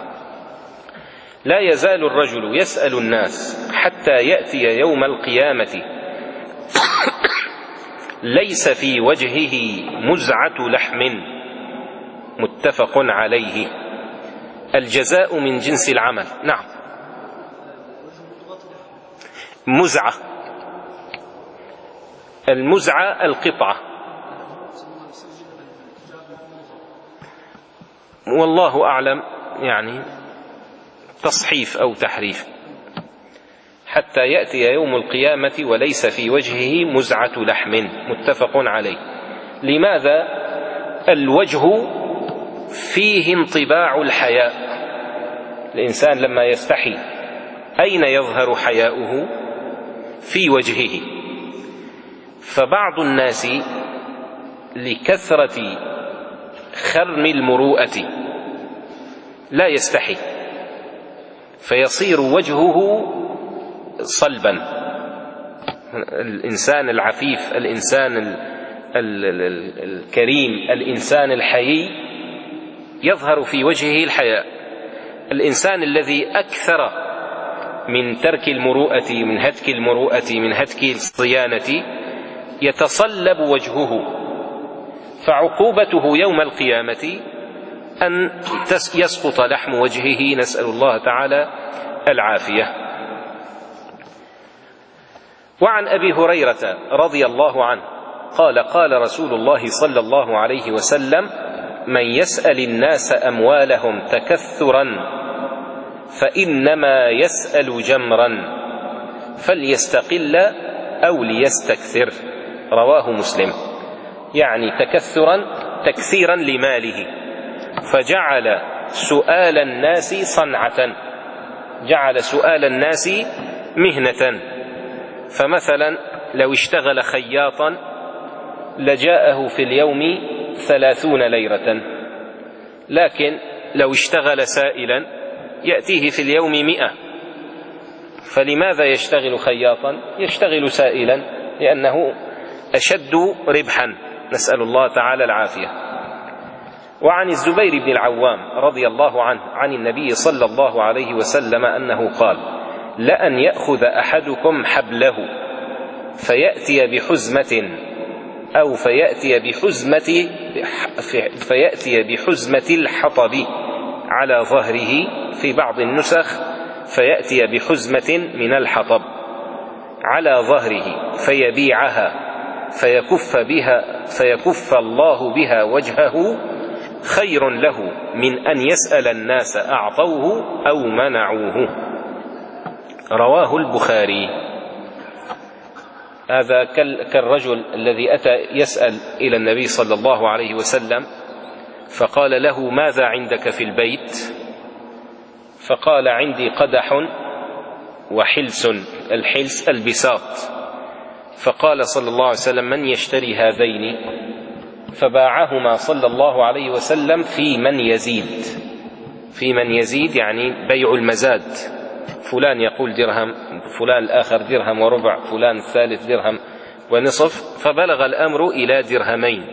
Speaker 1: لا يزال الرجل يسأل الناس حتى يأتي يوم القيامة ليس في وجهه مزعة لحم. متفق عليه. الجزاء من جنس العمل. نعم. مزعة، المزعة القطعة، والله أعلم، يعني تصحيف أو تحريف. حتى يأتي يوم القيامة وليس في وجهه مزعة لحم، متفق عليه. لماذا؟ الوجه فيه انطباع الحياء، الإنسان لما يستحي أين يظهر حياؤه؟ في وجهه. فبعض الناس لكثرة خرم المروءة لا يستحي، فيصير وجهه صلبا. الإنسان العفيف، الإنسان الكريم، الإنسان الحيي يظهر في وجهه الحياء. الإنسان الذي أكثر من ترك المروءة، من هتك المروءة، من هتك الصيانة، يتصلب وجهه، فعقوبته يوم القيامة أن يسقط لحم وجهه، نسأل الله تعالى العافية. وعن أبي هريرة رضي الله عنه قال قال رسول الله صلى الله عليه وسلم: من يسأل الناس أموالهم تكثرا فإنما يسأل جمرا فليستقل أو ليستكثر، رواه مسلم. يعني تكثرا تكثيرا لماله، فجعل سؤال الناس صنعة، جعل سؤال الناس مهنة. فمثلا لو اشتغل خياطا لجاءه في اليوم ثلاثون ليرة، لكن لو اشتغل سائلا يأتيه في اليوم مئة. فلماذا يشتغل خياطا؟ يشتغل سائلا لأنه أشد ربحا، نسأل الله تعالى العافية. وعن الزبير بن العوام رضي الله عنه عن النبي صلى الله عليه وسلم أنه قال: لأن يأخذ أحدكم حبله فيأتي بحزمة أو فيأتي بحزمة فيأتي بحزمة الحطب على ظهره، في بعض النسخ فيأتي بحزمة من الحطب على ظهره فيبيعها فيكف بها فيكف الله بها وجهه، خير له من أن يسأل الناس أعطوه أو منعوه، رواه البخاري. هذا كالرجل الذي أتى يسأل إلى النبي صلى الله عليه وسلم فقال له: ماذا عندك في البيت؟ فقال: عندي قدح وحلس، الحلس البساط. فقال صلى الله عليه وسلم: من يشتري هذين؟ فباعهما صلى الله عليه وسلم في من يزيد. في من يزيد يعني بيع المزاد، فلان يقول درهم، فلان الآخر درهم وربع، فلان الثالث درهم ونصف، فبلغ الأمر إلى درهمين.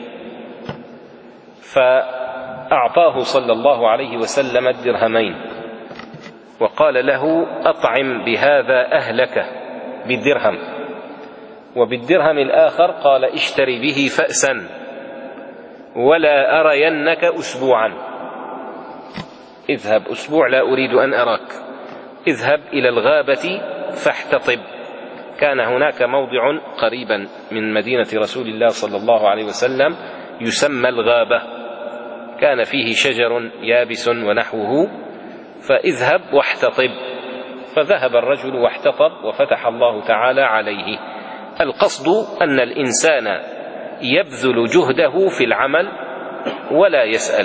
Speaker 1: فأعطاه صلى الله عليه وسلم الدرهمين وقال له: أطعم بهذا أهلك بالدرهم، وبالدرهم الآخر قال: اشتري به فأسا ولا أرينك أسبوعا، اذهب أسبوع لا أريد أن أراك، اذهب إلى الغابة فاحتطب. كان هناك موضع قريبا من مدينة رسول الله صلى الله عليه وسلم يسمى الغابة، كان فيه شجر يابس ونحوه، فاذهب واحتطب. فذهب الرجل واحتطب وفتح الله تعالى عليه. القصد أن الإنسان يبذل جهده في العمل ولا يسأل،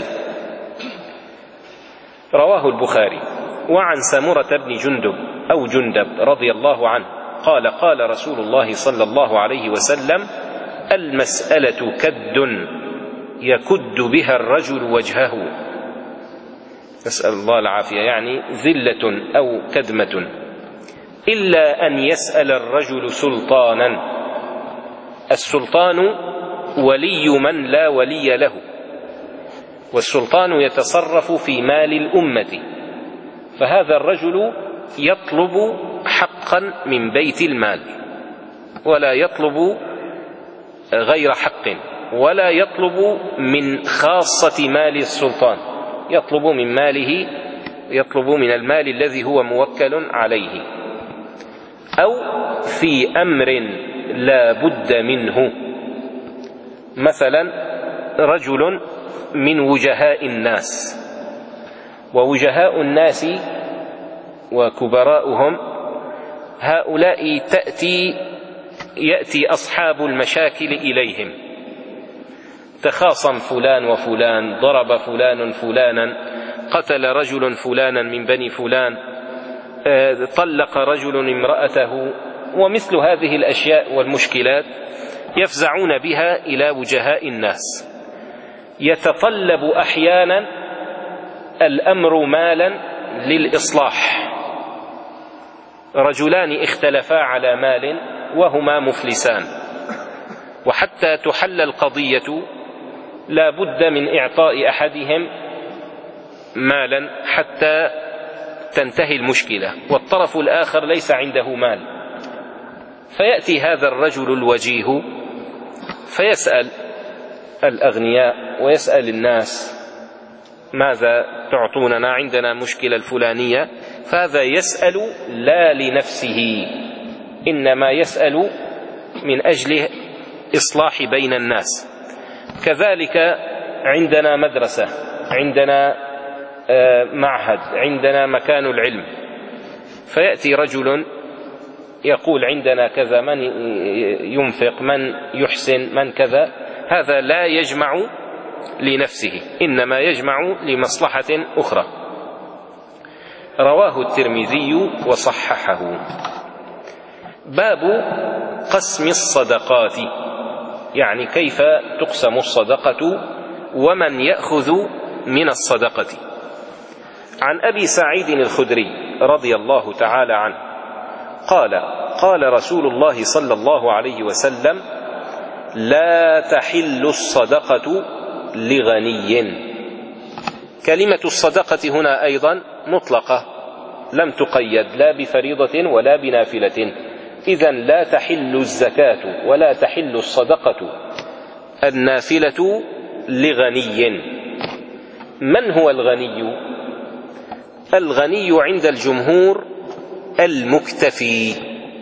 Speaker 1: رواه البخاري. وعن سمرة بن جندب أو جندب رضي الله عنه قال: قال رسول الله صلى الله عليه وسلم: المسألة كد يكد بها الرجل وجهه، نسأل الله العافية، يعني ذلة أو كدمة، إلا أن يسأل الرجل سلطانا. السلطان ولي من لا ولي له، والسلطان يتصرف في مال الأمة، فهذا الرجل يطلب حقا من بيت المال ولا يطلب غير حق، ولا يطلب من خاصة مال السلطان، يطلب من ماله، يطلب من المال الذي هو موكل عليه، أو في أمر لا بد منه. مثلا رجل من وجهاء الناس، ووجهاء الناس وكبراؤهم هؤلاء تأتي يأتي أصحاب المشاكل إليهم، تخاصم فلان وفلان، ضرب فلان فلانا، قتل رجل فلانا من بني فلان، طلق رجل امرأته، ومثل هذه الأشياء والمشكلات يفزعون بها إلى وجهاء الناس. يتطلب أحيانا الأمر مالا للإصلاح، رجلان اختلفا على مال وهما مفلسان، وحتى تحل القضية لا بد من إعطاء أحدهم مالا حتى تنتهي المشكلة، والطرف الآخر ليس عنده مال. فيأتي هذا الرجل الوجيه فيسأل الأغنياء ويسأل الناس ماذا تعطوننا، عندنا مشكلة الفلانية. فهذا يسأل لا لنفسه، إنما يسأل من أجل إصلاح بين الناس. كذلك عندنا مدرسة، عندنا معهد، عندنا مكان العلم، فيأتي رجل يقول عندنا كذا، من ينفق، من يحسن، من كذا. هذا لا يجمع لنفسه، إنما يجمع لمصلحة أخرى. رواه الترمذي وصححه. باب قسم الصدقات، يعني كيف تقسم الصدقة ومن يأخذ من الصدقة. عن أبي سعيد الخدري رضي الله تعالى عنه قال: قال رسول الله صلى الله عليه وسلم: لا تحل الصدقة لغني. كلمة الصدقة هنا أيضا مطلقة، لم تقيد لا بفريضة ولا بنافلة. إذن لا تحل الزكاة ولا تحل الصدقة النافلة لغني. من هو الغني؟ الغني عند الجمهور المكتفي،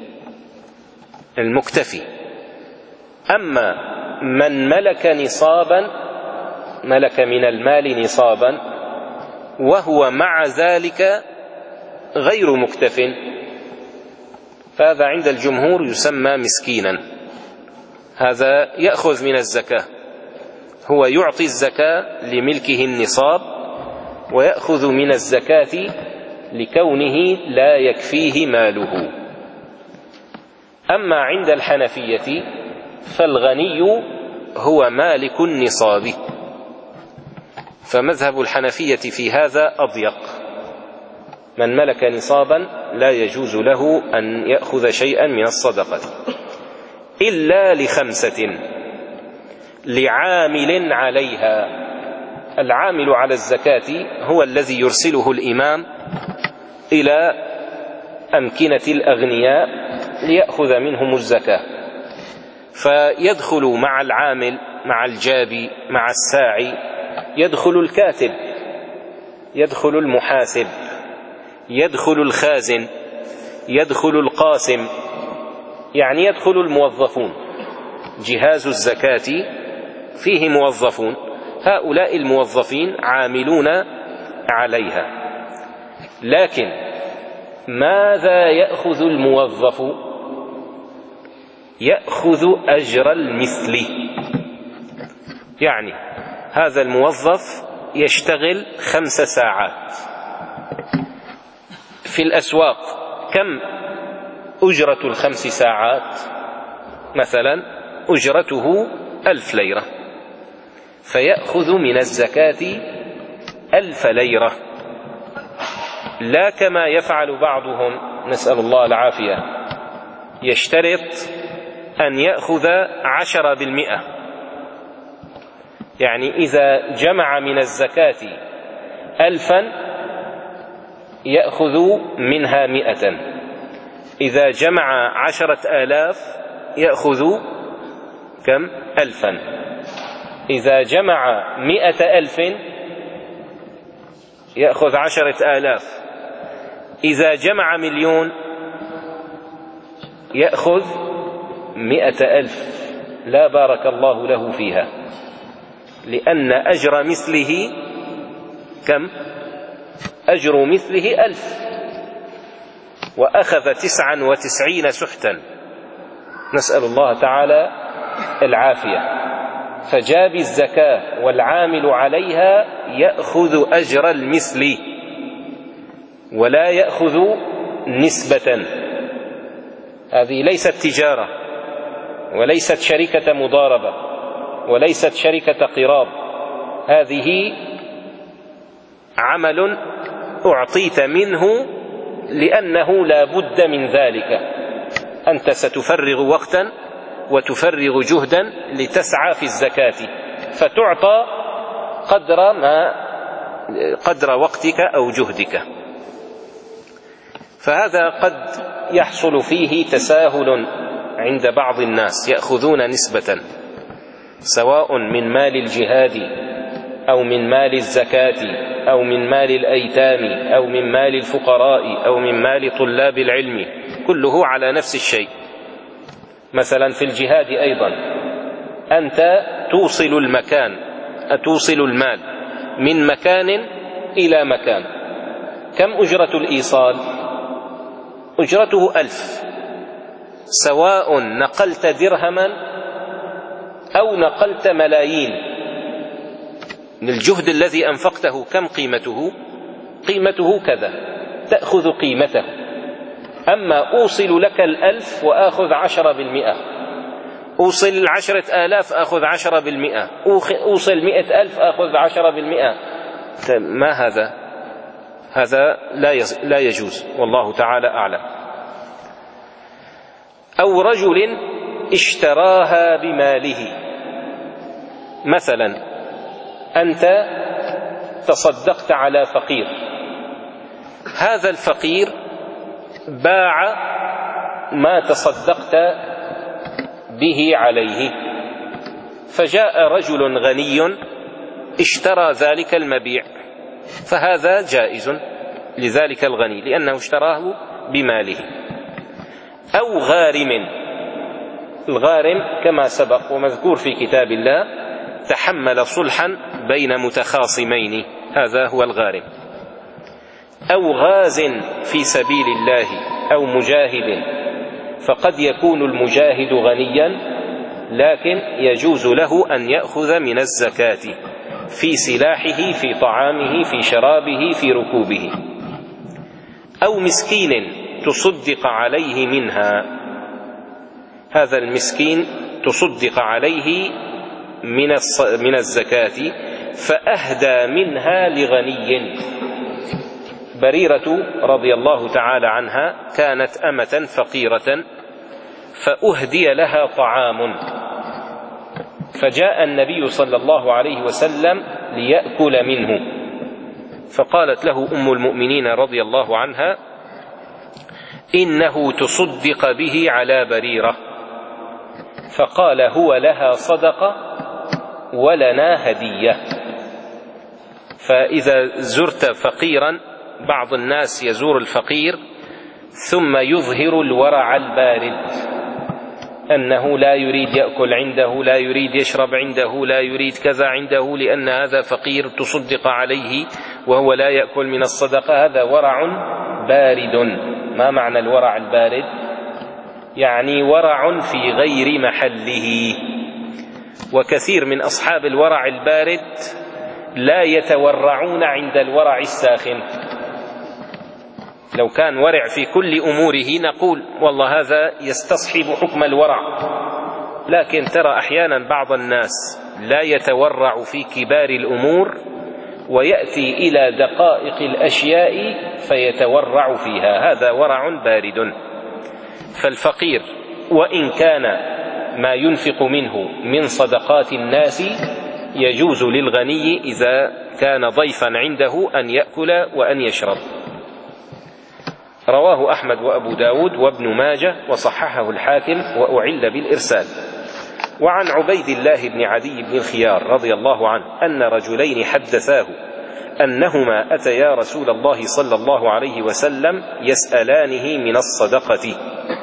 Speaker 1: المكتفي. أما من ملك نصابا، ملك من المال نصابا وهو مع ذلك غير مكتف، فهذا عند الجمهور يسمى مسكينا. هذا يأخذ من الزكاة، هو يعطي الزكاة لملكه النصاب، ويأخذ من الزكاة لكونه لا يكفيه ماله. أما عند الحنفية فالغني هو مالك النصاب، فمذهب الحنفية في هذا أضيق. من ملك نصابا لا يجوز له أن يأخذ شيئا من الصدقة إلا لخمسة: لعامل عليها. العامل على الزكاة هو الذي يرسله الإمام إلى أمكنة الأغنياء ليأخذ منهم الزكاة، فيدخل مع العامل، مع الجابي، مع الساعي، يدخل الكاتب، يدخل المحاسب، يدخل الخازن، يدخل القاسم، يعني يدخل الموظفون. جهاز الزكاة فيه موظفون، هؤلاء الموظفين عاملون عليها. لكن ماذا يأخذ الموظف؟ يأخذ أجر المثل. يعني هذا الموظف يشتغل خمس ساعات في الأسواق، كم أجرة الخمس ساعات؟ مثلا أجرته ألف ليرة، فيأخذ من الزكاة ألف ليرة، لا كما يفعل بعضهم، نسأل الله العافية، يشترط أن يأخذ عشرة بالمئة. يعني إذا جمع من الزكاة ألفا يأخذ منها مئة، إذا جمع عشرة آلاف يأخذ كم؟ ألفا، إذا جمع مئة ألف يأخذ عشرة آلاف، إذا جمع مليون يأخذ مئة ألف. لا بارك الله له فيها، لأن أجر مثله كم؟ أجر مثله ألف. وأخذ تسعا وتسعين سحتا، نسأل الله تعالى العافية، فجاب الزكاة والعامل عليها يأخذ أجر المثل ولا يأخذ نسبة. هذه ليست تجارة وليست شركة مضاربة وليست شركة قراض، هذه عمل أعطيت منه لأنه لا بد من ذلك. أنت ستفرغ وقتا وتفرغ جهدا لتسعى في الزكاة، فتعطى قدر ما قدر وقتك أو جهدك. فهذا قد يحصل فيه تساهل عند بعض الناس، يأخذون نسبة سواء من مال الجهاد أو من مال الزكاة أو من مال الأيتام أو من مال الفقراء أو من مال طلاب العلم، كله على نفس الشيء. مثلا في الجهاد أيضا أنت توصل المكان توصل المال من مكان إلى مكان. كم أجرة الإيصال؟ أجرته ألف، سواء نقلت درهما أو نقلت ملايين. الجهد الذي أنفقته كم قيمته؟ قيمته كذا، تأخذ قيمته. أما أوصل لك الألف وآخذ عشرة بالمئة، أوصل العشرة آلاف آخذ عشرة بالمئة، أوصل مئة ألف آخذ عشرة بالمئة، ما هذا؟ هذا لا يجوز، والله تعالى أعلم. أو رجل اشتراها بماله، مثلا أنت تصدقت على فقير، هذا الفقير باع ما تصدقت به عليه، فجاء رجل غني اشترى ذلك المبيع، فهذا جائز لذلك الغني لأنه اشتراه بماله. أو غارم، الغارم كما سبق ومذكور في كتاب الله تحمل صلحا بين متخاصمين، هذا هو الغارم. أو غاز في سبيل الله أو مجاهد، فقد يكون المجاهد غنيا لكن يجوز له أن يأخذ من الزكاة في سلاحه، في طعامه، في شرابه، في ركوبه. أو مسكين تصدق عليه منها، هذا المسكين تصدق عليه من الزكاة فأهدى منها لغني. بريرة رضي الله تعالى عنها كانت أمة فقيرة فأهدي لها طعام، فجاء النبي صلى الله عليه وسلم ليأكل منه، فقالت له أم المؤمنين رضي الله عنها: إنه تصدق به على بريرة. فقال: هو لها صدقة ولنا هدية. فإذا زرت فقيرا، بعض الناس يزور الفقير ثم يظهر الورع البارد، أنه لا يريد يأكل عنده، لا يريد يشرب عنده، لا يريد كذا عنده، لأن هذا فقير تصدق عليه وهو لا يأكل من الصدقة. هذا ورع بارد. ما معنى الورع البارد؟ يعني ورع في غير محله. وكثير من أصحاب الورع البارد لا يتورعون عند الورع الساخن. لو كان ورع في كل أموره نقول والله هذا يستصحب حكم الورع، لكن ترى أحيانا بعض الناس لا يتورع في كبار الأمور ويأتي إلى دقائق الأشياء فيتورع فيها، هذا ورع بارد. فالفقير وإن كان ما ينفق منه من صدقات الناس يجوز للغني إذا كان ضيفا عنده أن يأكل وأن يشرب. رواه أحمد وأبو داود وابن ماجه وصححه الحاكم وأعل بالإرسال. وعن عبيد الله بن عدي بن الخيار رضي الله عنه أن رجلين حدثاه أنهما أتيا رسول الله صلى الله عليه وسلم يسألانه من الصدقة،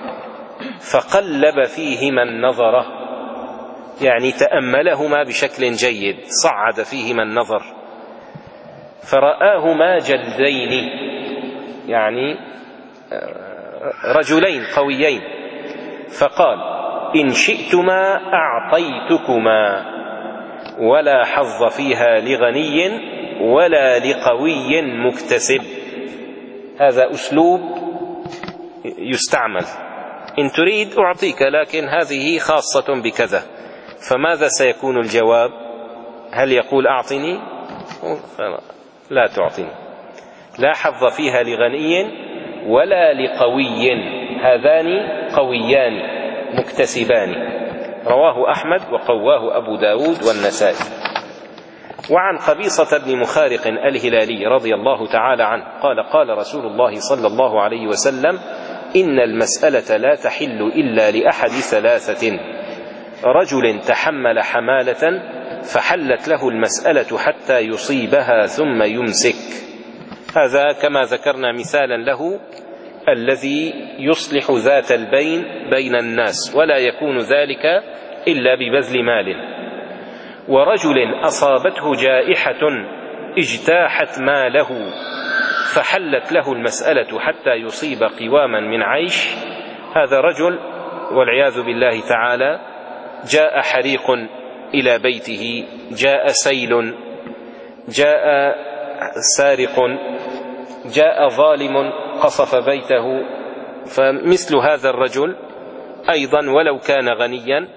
Speaker 1: فقلب فيهما النظر، يعني تأملهما بشكل جيد، صعد فيهما النظر، فرآهما جلدين، يعني رجلين قويين، فقال: إن شئتما أعطيتكما، ولا حظ فيها لغني ولا لقوي مكتسب. هذا أسلوب يستعمل: إن تريد أعطيك، لكن هذه خاصة بكذا. فماذا سيكون الجواب؟ هل يقول أعطني؟ لا تعطني. لا حظ فيها لغني ولا لقوي، هذان قويان مكتسبان. رواه أحمد وقواه أبو داود والنسائي. وعن قبيصة بن مخارق الهلالي رضي الله تعالى عنه قال: قال رسول الله صلى الله عليه وسلم: إن المسألة لا تحل إلا لأحد ثلاثة: رجل تحمل حمالة فحلت له المسألة حتى يصيبها ثم يمسك. هذا كما ذكرنا مثالا له الذي يصلح ذات البين بين الناس، ولا يكون ذلك إلا ببذل مال. ورجل أصابته جائحة اجتاحت ماله فحلت له المسألة حتى يصيب قواما من عيش. هذا رجل والعياذ بالله تعالى جاء حريق إلى بيته، جاء سيل، جاء سارق، جاء ظالم قصف بيته. فمثل هذا الرجل أيضا ولو كان غنيا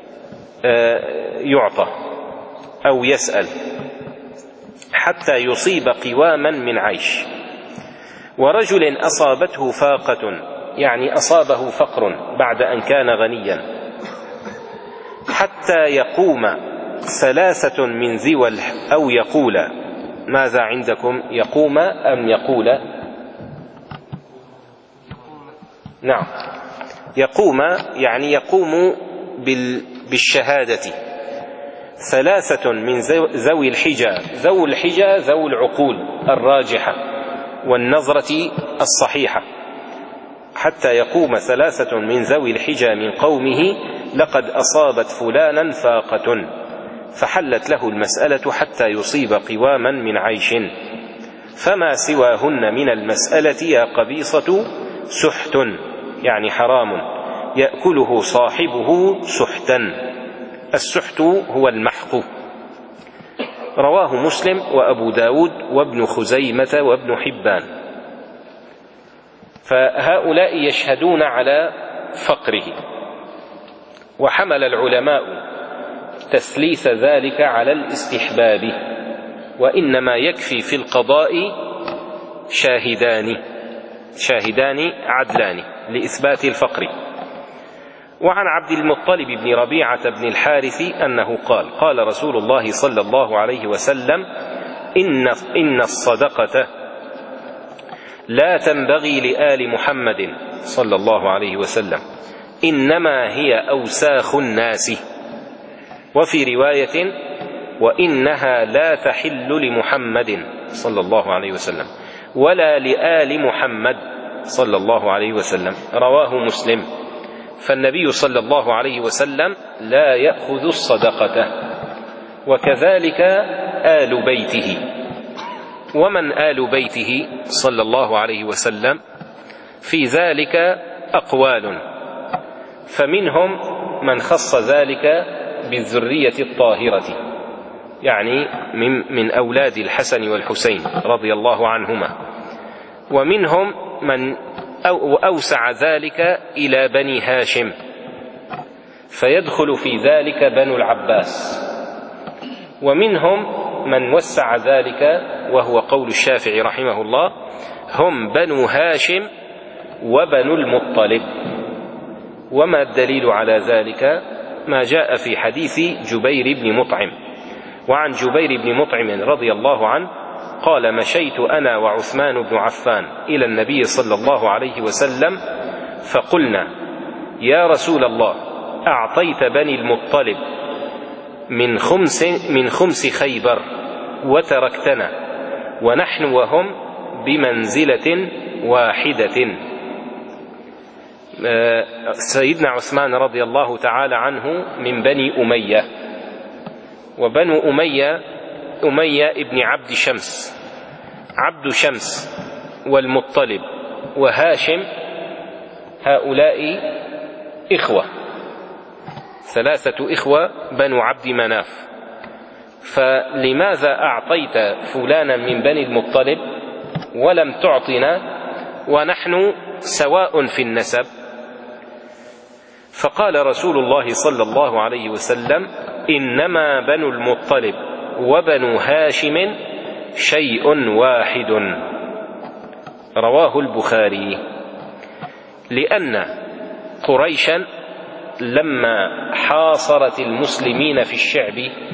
Speaker 1: يعطى أو يسأل حتى يصيب قواما من عيش. ورجل أصابته فاقة، يعني أصابه فقر بعد أن كان غنيا، حتى يقوم ثلاثة من ذوى، أو يقول، ماذا عندكم؟ يقوم أم يقول؟ نعم، يقوم يعني يقوم بالشهادة. ثلاثة من ذوي الحجى، ذو الحجى ذو العقول الراجحة والنظرة الصحيحة، حتى يقوم ثلاثة من ذوي الحجى من قومه: لقد أصابت فلانا فاقة فحلت له المسألة حتى يصيب قواما من عيش، فما سواهن من المسألة يا قبيصة سحت، يعني حرام، يأكله صاحبه سحتا. السحت هو المحق. رواه مسلم وأبو داود وابن خزيمة وابن حبان. فهؤلاء يشهدون على فقره. وحمل العلماء تثليث ذلك على الاستحباب، وإنما يكفي في القضاء شاهدان شاهدان عدلان لإثبات الفقر. وعن عبد المطلب بن ربيعة بن الحارث أنه قال: قال رسول الله صلى الله عليه وسلم: إن, إن الصدقة لا تنبغي لآل محمد صلى الله عليه وسلم، إنما هي أوساخ الناس. وفي رواية: وإنها لا تحل لمحمد صلى الله عليه وسلم ولا لآل محمد صلى الله عليه وسلم. رواه مسلم. فالنبي صلى الله عليه وسلم لا يأخذ الصدقة، وكذلك آل بيته. ومن آل بيته صلى الله عليه وسلم؟ في ذلك أقوال، فمنهم من خص ذلك بالذرية الطاهرة، يعني من, من أولاد الحسن والحسين رضي الله عنهما. ومنهم من أو أوسع ذلك إلى بني هاشم، فيدخل في ذلك بنو العباس. ومنهم من وسع ذلك، وهو قول الشافعي رحمه الله، هم بنو هاشم وبنو المطلب. وما الدليل على ذلك؟ ما جاء في حديث جبير بن مطعم. وعن جبير بن مطعم رضي الله عنه قال: مشيت أنا وعثمان بن عفان إلى النبي صلى الله عليه وسلم فقلنا: يا رسول الله، أعطيت بني المطلب من خمس, من خمس خيبر وتركتنا ونحن وهم بمنزلة واحدة. سيدنا عثمان رضي الله تعالى عنه من بني أمية، وبنو أمية أمية ابن عبد شمس، عبد شمس والمطلب وهاشم هؤلاء إخوة، ثلاثة إخوة بنو عبد مناف، فلماذا أعطيت فلانا من بني المطلب ولم تعطنا ونحن سواء في النسب؟ فقال رسول الله صلى الله عليه وسلم: إنما بنو المطلب وبنو هاشم شيء واحد. رواه البخاري. لأن قريشا لما حاصرت المسلمين في الشعب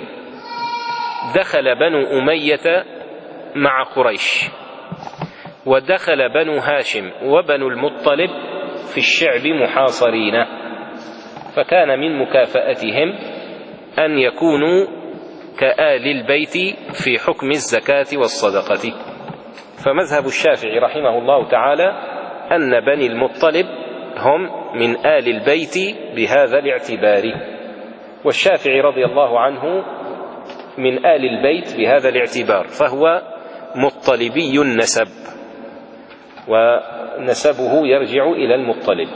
Speaker 1: دخل بنو أمية مع قريش، ودخل بنو هاشم وبنو المطلب في الشعب محاصرين، فكان من مكافأتهم أن يكونوا كآل البيت في حكم الزكاة والصدقة. فمذهب الشافعي رحمه الله تعالى أن بني المطلب هم من آل البيت بهذا الاعتبار، والشافعي رضي الله عنه من آل البيت بهذا الاعتبار، فهو مطلبي النسب ونسبه يرجع إلى المطلب.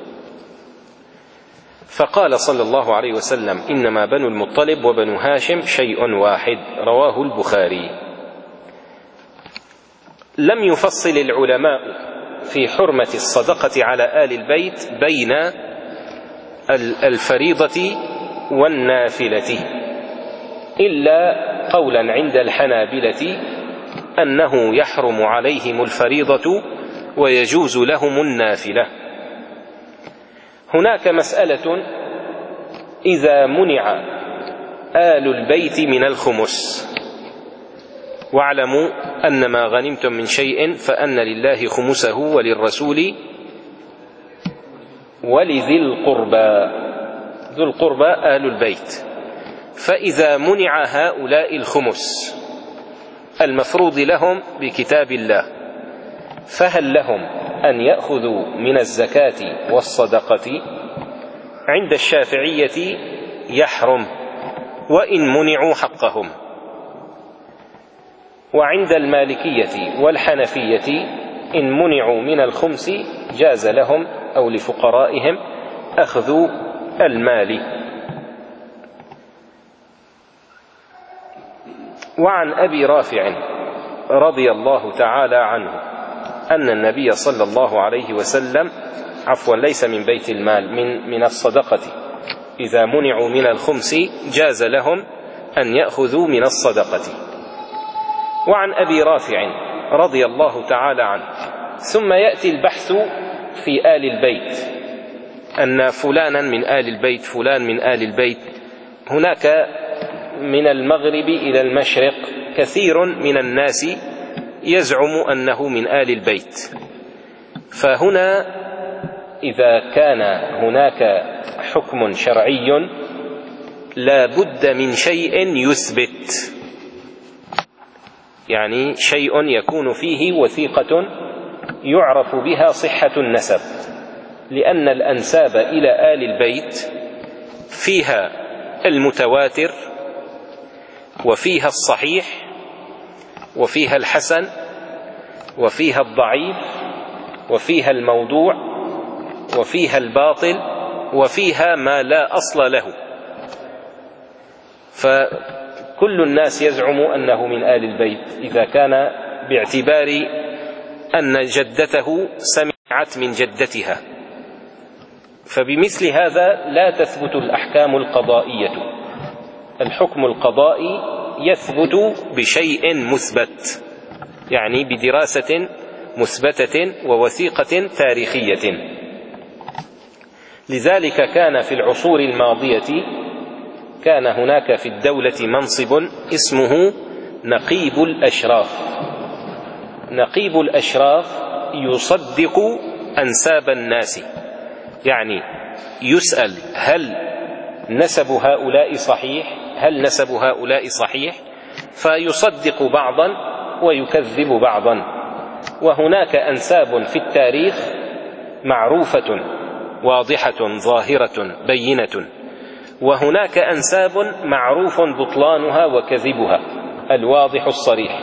Speaker 1: فقال صلى الله عليه وسلم: إنما بنو المطلب وبنو هاشم شيء واحد. رواه البخاري. لم يفصل العلماء في حرمة الصدقة على آل البيت بين الفريضة والنافلة، إلا قولا عند الحنابلة أنه يحرم عليهم الفريضة ويجوز لهم النافلة. هناك مسألة: إذا منع آل البيت من الخمس، واعلموا أن ما غنمتم من شيء فأن لله خمسه وللرسول ولذي القربى. ذو القربى آل البيت. فإذا منع هؤلاء الخمس المفروض لهم بكتاب الله، فهل لهم أن يأخذوا من الزكاة والصدقة؟ عند الشافعية يحرم وإن منعوا حقهم، وعند المالكية والحنفية إن منعوا من الخمس جاز لهم أو لفقرائهم أخذ المال. وعن أبي رافع رضي الله تعالى عنه أن النبي صلى الله عليه وسلم عفوا ليس من بيت المال من, من الصدقة، إذا منعوا من الخمس جاز لهم أن يأخذوا من الصدقة. وعن أبي رافع رضي الله تعالى عنه. ثم يأتي البحث في آل البيت، أن فلانا من آل البيت، فلان من آل البيت. هناك من المغرب إلى المشرق كثير من الناس يزعم أنه من آل البيت، فهنا إذا كان هناك حكم شرعي لا بد من شيء يثبت، يعني شيء يكون فيه وثيقة يعرف بها صحة النسب، لأن الأنساب إلى آل البيت فيها المتواتر وفيها الصحيح وفيها الحسن وفيها الضعيف وفيها الموضوع وفيها الباطل وفيها ما لا أصل له. فكل الناس يزعم أنه من آل البيت إذا كان باعتبار أن جدته سمعت من جدتها. فبمثل هذا لا تثبت الأحكام القضائية. الحكم القضائي يثبت بشيء مثبت، يعني بدراسة مثبتة ووثيقة تاريخية. لذلك كان في العصور الماضية كان هناك في الدولة منصب اسمه نقيب الأشراف. نقيب الأشراف يصدق أنساب الناس، يعني يسأل هل نسب هؤلاء صحيح، هل نسب هؤلاء صحيح، فيصدق بعضا ويكذب بعضا. وهناك أنساب في التاريخ معروفة واضحة ظاهرة بينة، وهناك أنساب معروف بطلانها وكذبها الواضح الصريح،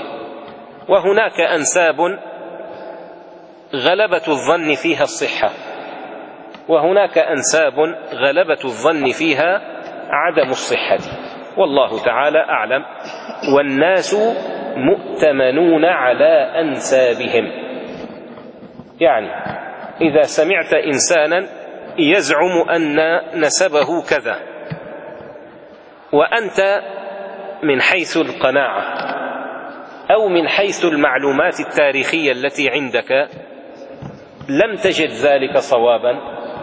Speaker 1: وهناك أنساب غلبة الظن فيها الصحة، وهناك أنساب غلبة الظن فيها عدم الصحة، والله تعالى أعلم. والناس مؤتمنون على أنسابهم، يعني إذا سمعت إنسانا يزعم أن نسبه كذا وأنت من حيث القناعة أو من حيث المعلومات التاريخية التي عندك لم تجد ذلك صوابا،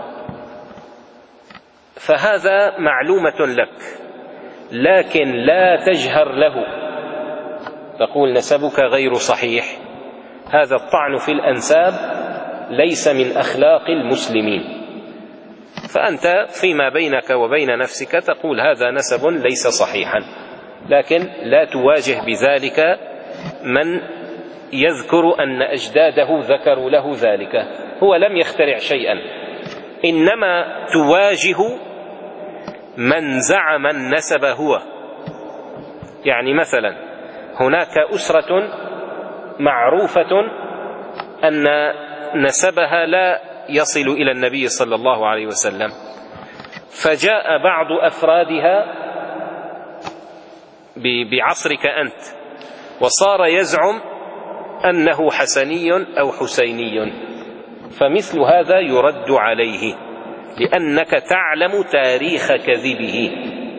Speaker 1: فهذا معلومة لك، لكن لا تجهر له، تقول نسبك غير صحيح. هذا الطعن في الأنساب ليس من أخلاق المسلمين، فأنت فيما بينك وبين نفسك تقول هذا نسب ليس صحيحا، لكن لا تواجه بذلك من يذكر أن أجداده ذكروا له ذلك، هو لم يخترع شيئا، إنما تواجه من زعم النسب هو. يعني مثلا هناك أسرة معروفة أن نسبها لا يصل إلى النبي صلى الله عليه وسلم، فجاء بعض أفرادها بعصرك أنت وصار يزعم أنه حسني أو حسيني، فمثل هذا يرد عليه لأنك تعلم تاريخ كذبه.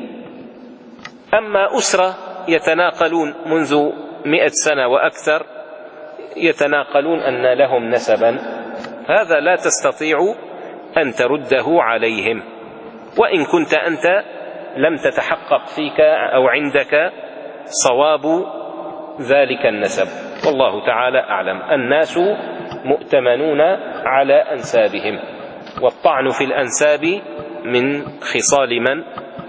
Speaker 1: أما أسرة يتناقلون منذ مئة سنة وأكثر يتناقلون أن لهم نسبا، هذا لا تستطيع أن ترده عليهم، وإن كنت أنت لم تتحقق فيك أو عندك صواب ذلك النسب، والله تعالى أعلم. الناس مؤتمنون على أنسابهم، والطعن في الأنساب من خصال من؟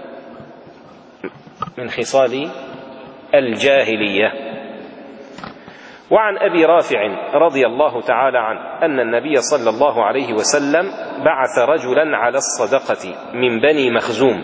Speaker 1: من خصال الجاهلية. وعن أبي رافع رضي الله تعالى عنه أن النبي صلى الله عليه وسلم بعث رجلا على الصدقة من بني مخزوم،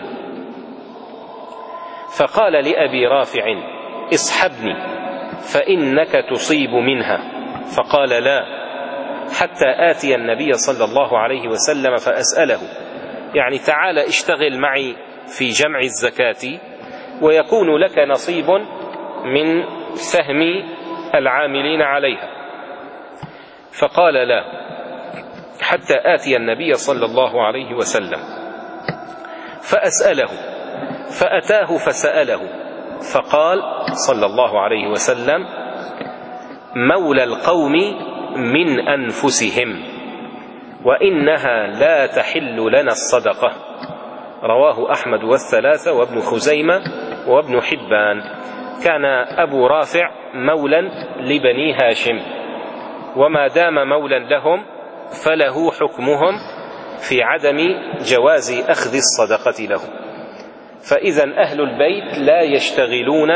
Speaker 1: فقال لأبي رافع اصحبني فإنك تصيب منها، فقال لا حتى آتي النبي صلى الله عليه وسلم فأسأله، يعني تعال اشتغل معي في جمع الزكاة ويكون لك نصيب من سهم العاملين عليها. فقال لا حتى آتي النبي صلى الله عليه وسلم فأسأله، فأتاه فسأله، فقال صلى الله عليه وسلم مولى القوم من أنفسهم وإنها لا تحل لنا الصدقة. رواه أحمد والثلاثة وابن خزيمة وابن حبان. كان أبو رافع مولا لبني هاشم، وما دام مولا لهم فله حكمهم في عدم جواز أخذ الصدقة له. فإذا أهل البيت لا يشتغلون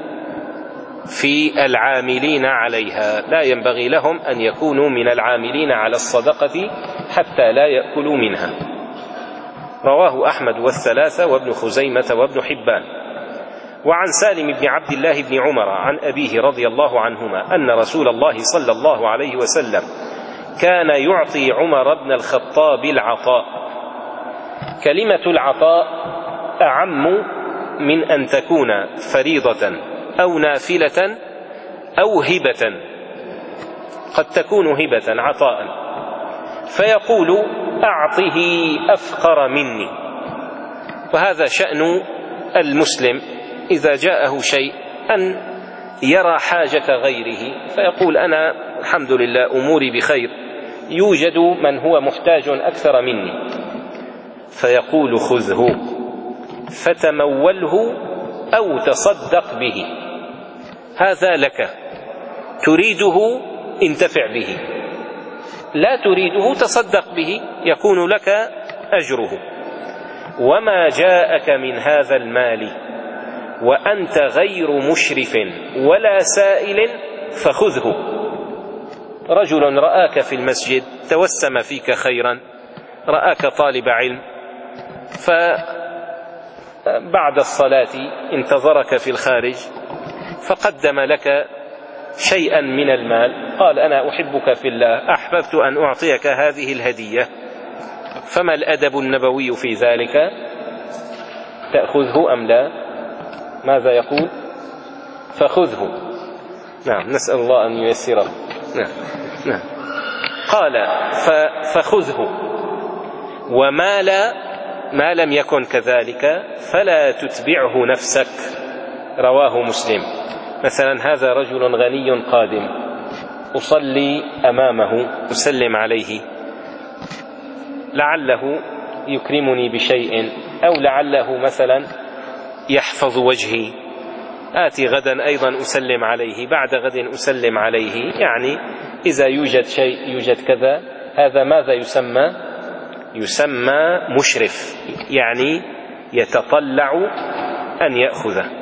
Speaker 1: في العاملين عليها، لا ينبغي لهم أن يكونوا من العاملين على الصدقة حتى لا يأكلوا منها. رواه أحمد والثلاثة وابن خزيمة وابن حبان. وعن سالم بن عبد الله بن عمر عن أبيه رضي الله عنهما أن رسول الله صلى الله عليه وسلم كان يعطي عمر بن الخطاب العطاء. كلمة العطاء أعم من أن تكون فريضة أو نافلة أو هبة، قد تكون هبة عطاء، فيقول أعطه أفقر مني. وهذا شأن المسلم إذا جاءه شيء أن يرى حاجة غيره فيقول أنا الحمد لله أموري بخير، يوجد من هو محتاج أكثر مني، فيقول خذه فتموله أو تصدق به، هذا لك، تريده انتفع به، لا تريده تصدق به يكون لك أجره. وما جاءك من هذا المال وأنت غير مشرف ولا سائل فخذه. رجل رآك في المسجد توسم فيك خيرا، رآك طالب علم، فبعد الصلاة انتظرك في الخارج فقدم لك شيئا من المال، قال أنا أحبك في الله، أحببت أن أعطيك هذه الهدية، فما الأدب النبوي في ذلك؟ تأخذه أم لا؟ ماذا يقول؟ فخذه. نعم، نسأل الله أن ييسره. نعم نعم. قال فخذه، وما لا ما لم يكن كذلك فلا تتبعه نفسك. رواه مسلم. مثلا هذا رجل غني قادم، أصلي أمامه أسلم عليه، لعله يكرمني بشيء، أو لعله مثلا يحفظ وجهي، آتي غدا أيضا أسلم عليه، بعد غد أسلم عليه، يعني إذا يوجد شيء يوجد كذا. هذا ماذا يسمى؟ يسمى مشرف، يعني يتطلع أن يأخذه.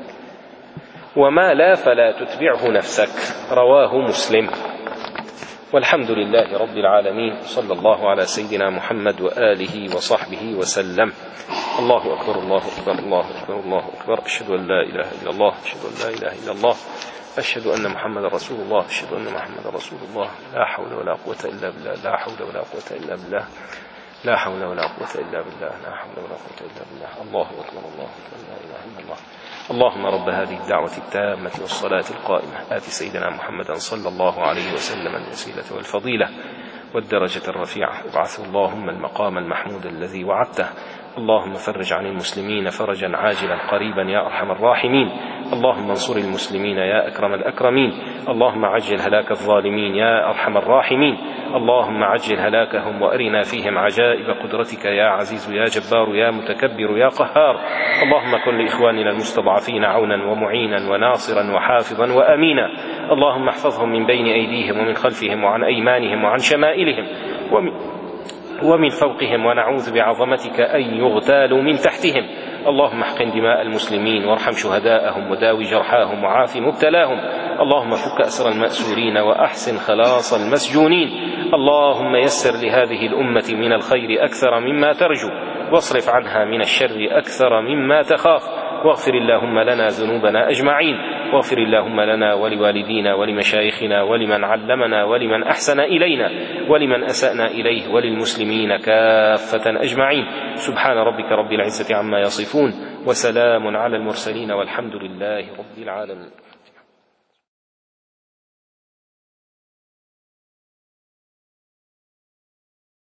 Speaker 1: وما لا فلا تتبعه نفسك. رواه مسلم. والحمد لله رب العالمين، صلى الله على سيدنا محمد وآله وصحبه وسلم. الله أكبر الله أكبر الله أكبر الله أكبر. أشهد أن لا إله إلا الله، أشهد أن لا إله إلا الله، أشهد أن محمد رسول الله، أشهد أن محمد رسول الله. لا حول ولا قوة إلا بالله، لا حول ولا قوة إلا بالله، لا حول ولا قوة إلا بالله، لا حول ولا قوة إلا بالله. الله أكبر الله أكبر، لا إله إلا الله. اللهم رب هذه الدعوة التامة والصلاة القائمة، آت سيدنا محمدا صلى الله عليه وسلم الوسيلة والفضيلة والدرجة الرفيعة، وابعثه اللهم المقام المحمود الذي وعدته. اللهم فرج عن المسلمين فرجا عاجلا قريبا يا أرحم الراحمين. اللهم انصر المسلمين يا أكرم الأكرمين. اللهم عجل هلاك الظالمين يا أرحم الراحمين. اللهم عجل هلاكهم وأرنا فيهم عجائب قدرتك يا عزيز يا جبار يا متكبر يا قهار. اللهم كن لإخواننا المستضعفين عونا ومعينا وناصرا وحافظا وأمينا. اللهم احفظهم من بين أيديهم ومن خلفهم وعن أيمانهم وعن شمائلهم ومن ومن فوقهم، ونعوذ بعظمتك أن يغتالوا من تحتهم. اللهم احقن دماء المسلمين وارحم شهداءهم وداوي جرحاهم وعاف مبتلاهم. اللهم فك أسر المأسورين وأحسن خلاص المسجونين. اللهم يسر لهذه الأمة من الخير أكثر مما ترجو، واصرف عنها من الشر أكثر مما تخاف. واغفر اللهم لنا ذنوبنا أجمعين، واغفر اللهم لنا ولوالدينا ولمشايخنا ولمن علمنا ولمن أحسن إلينا ولمن أسأنا إليه وللمسلمين كافة أجمعين. سبحان ربك رب العزة عما يصفون، وسلام على المرسلين، والحمد لله رب العالمين.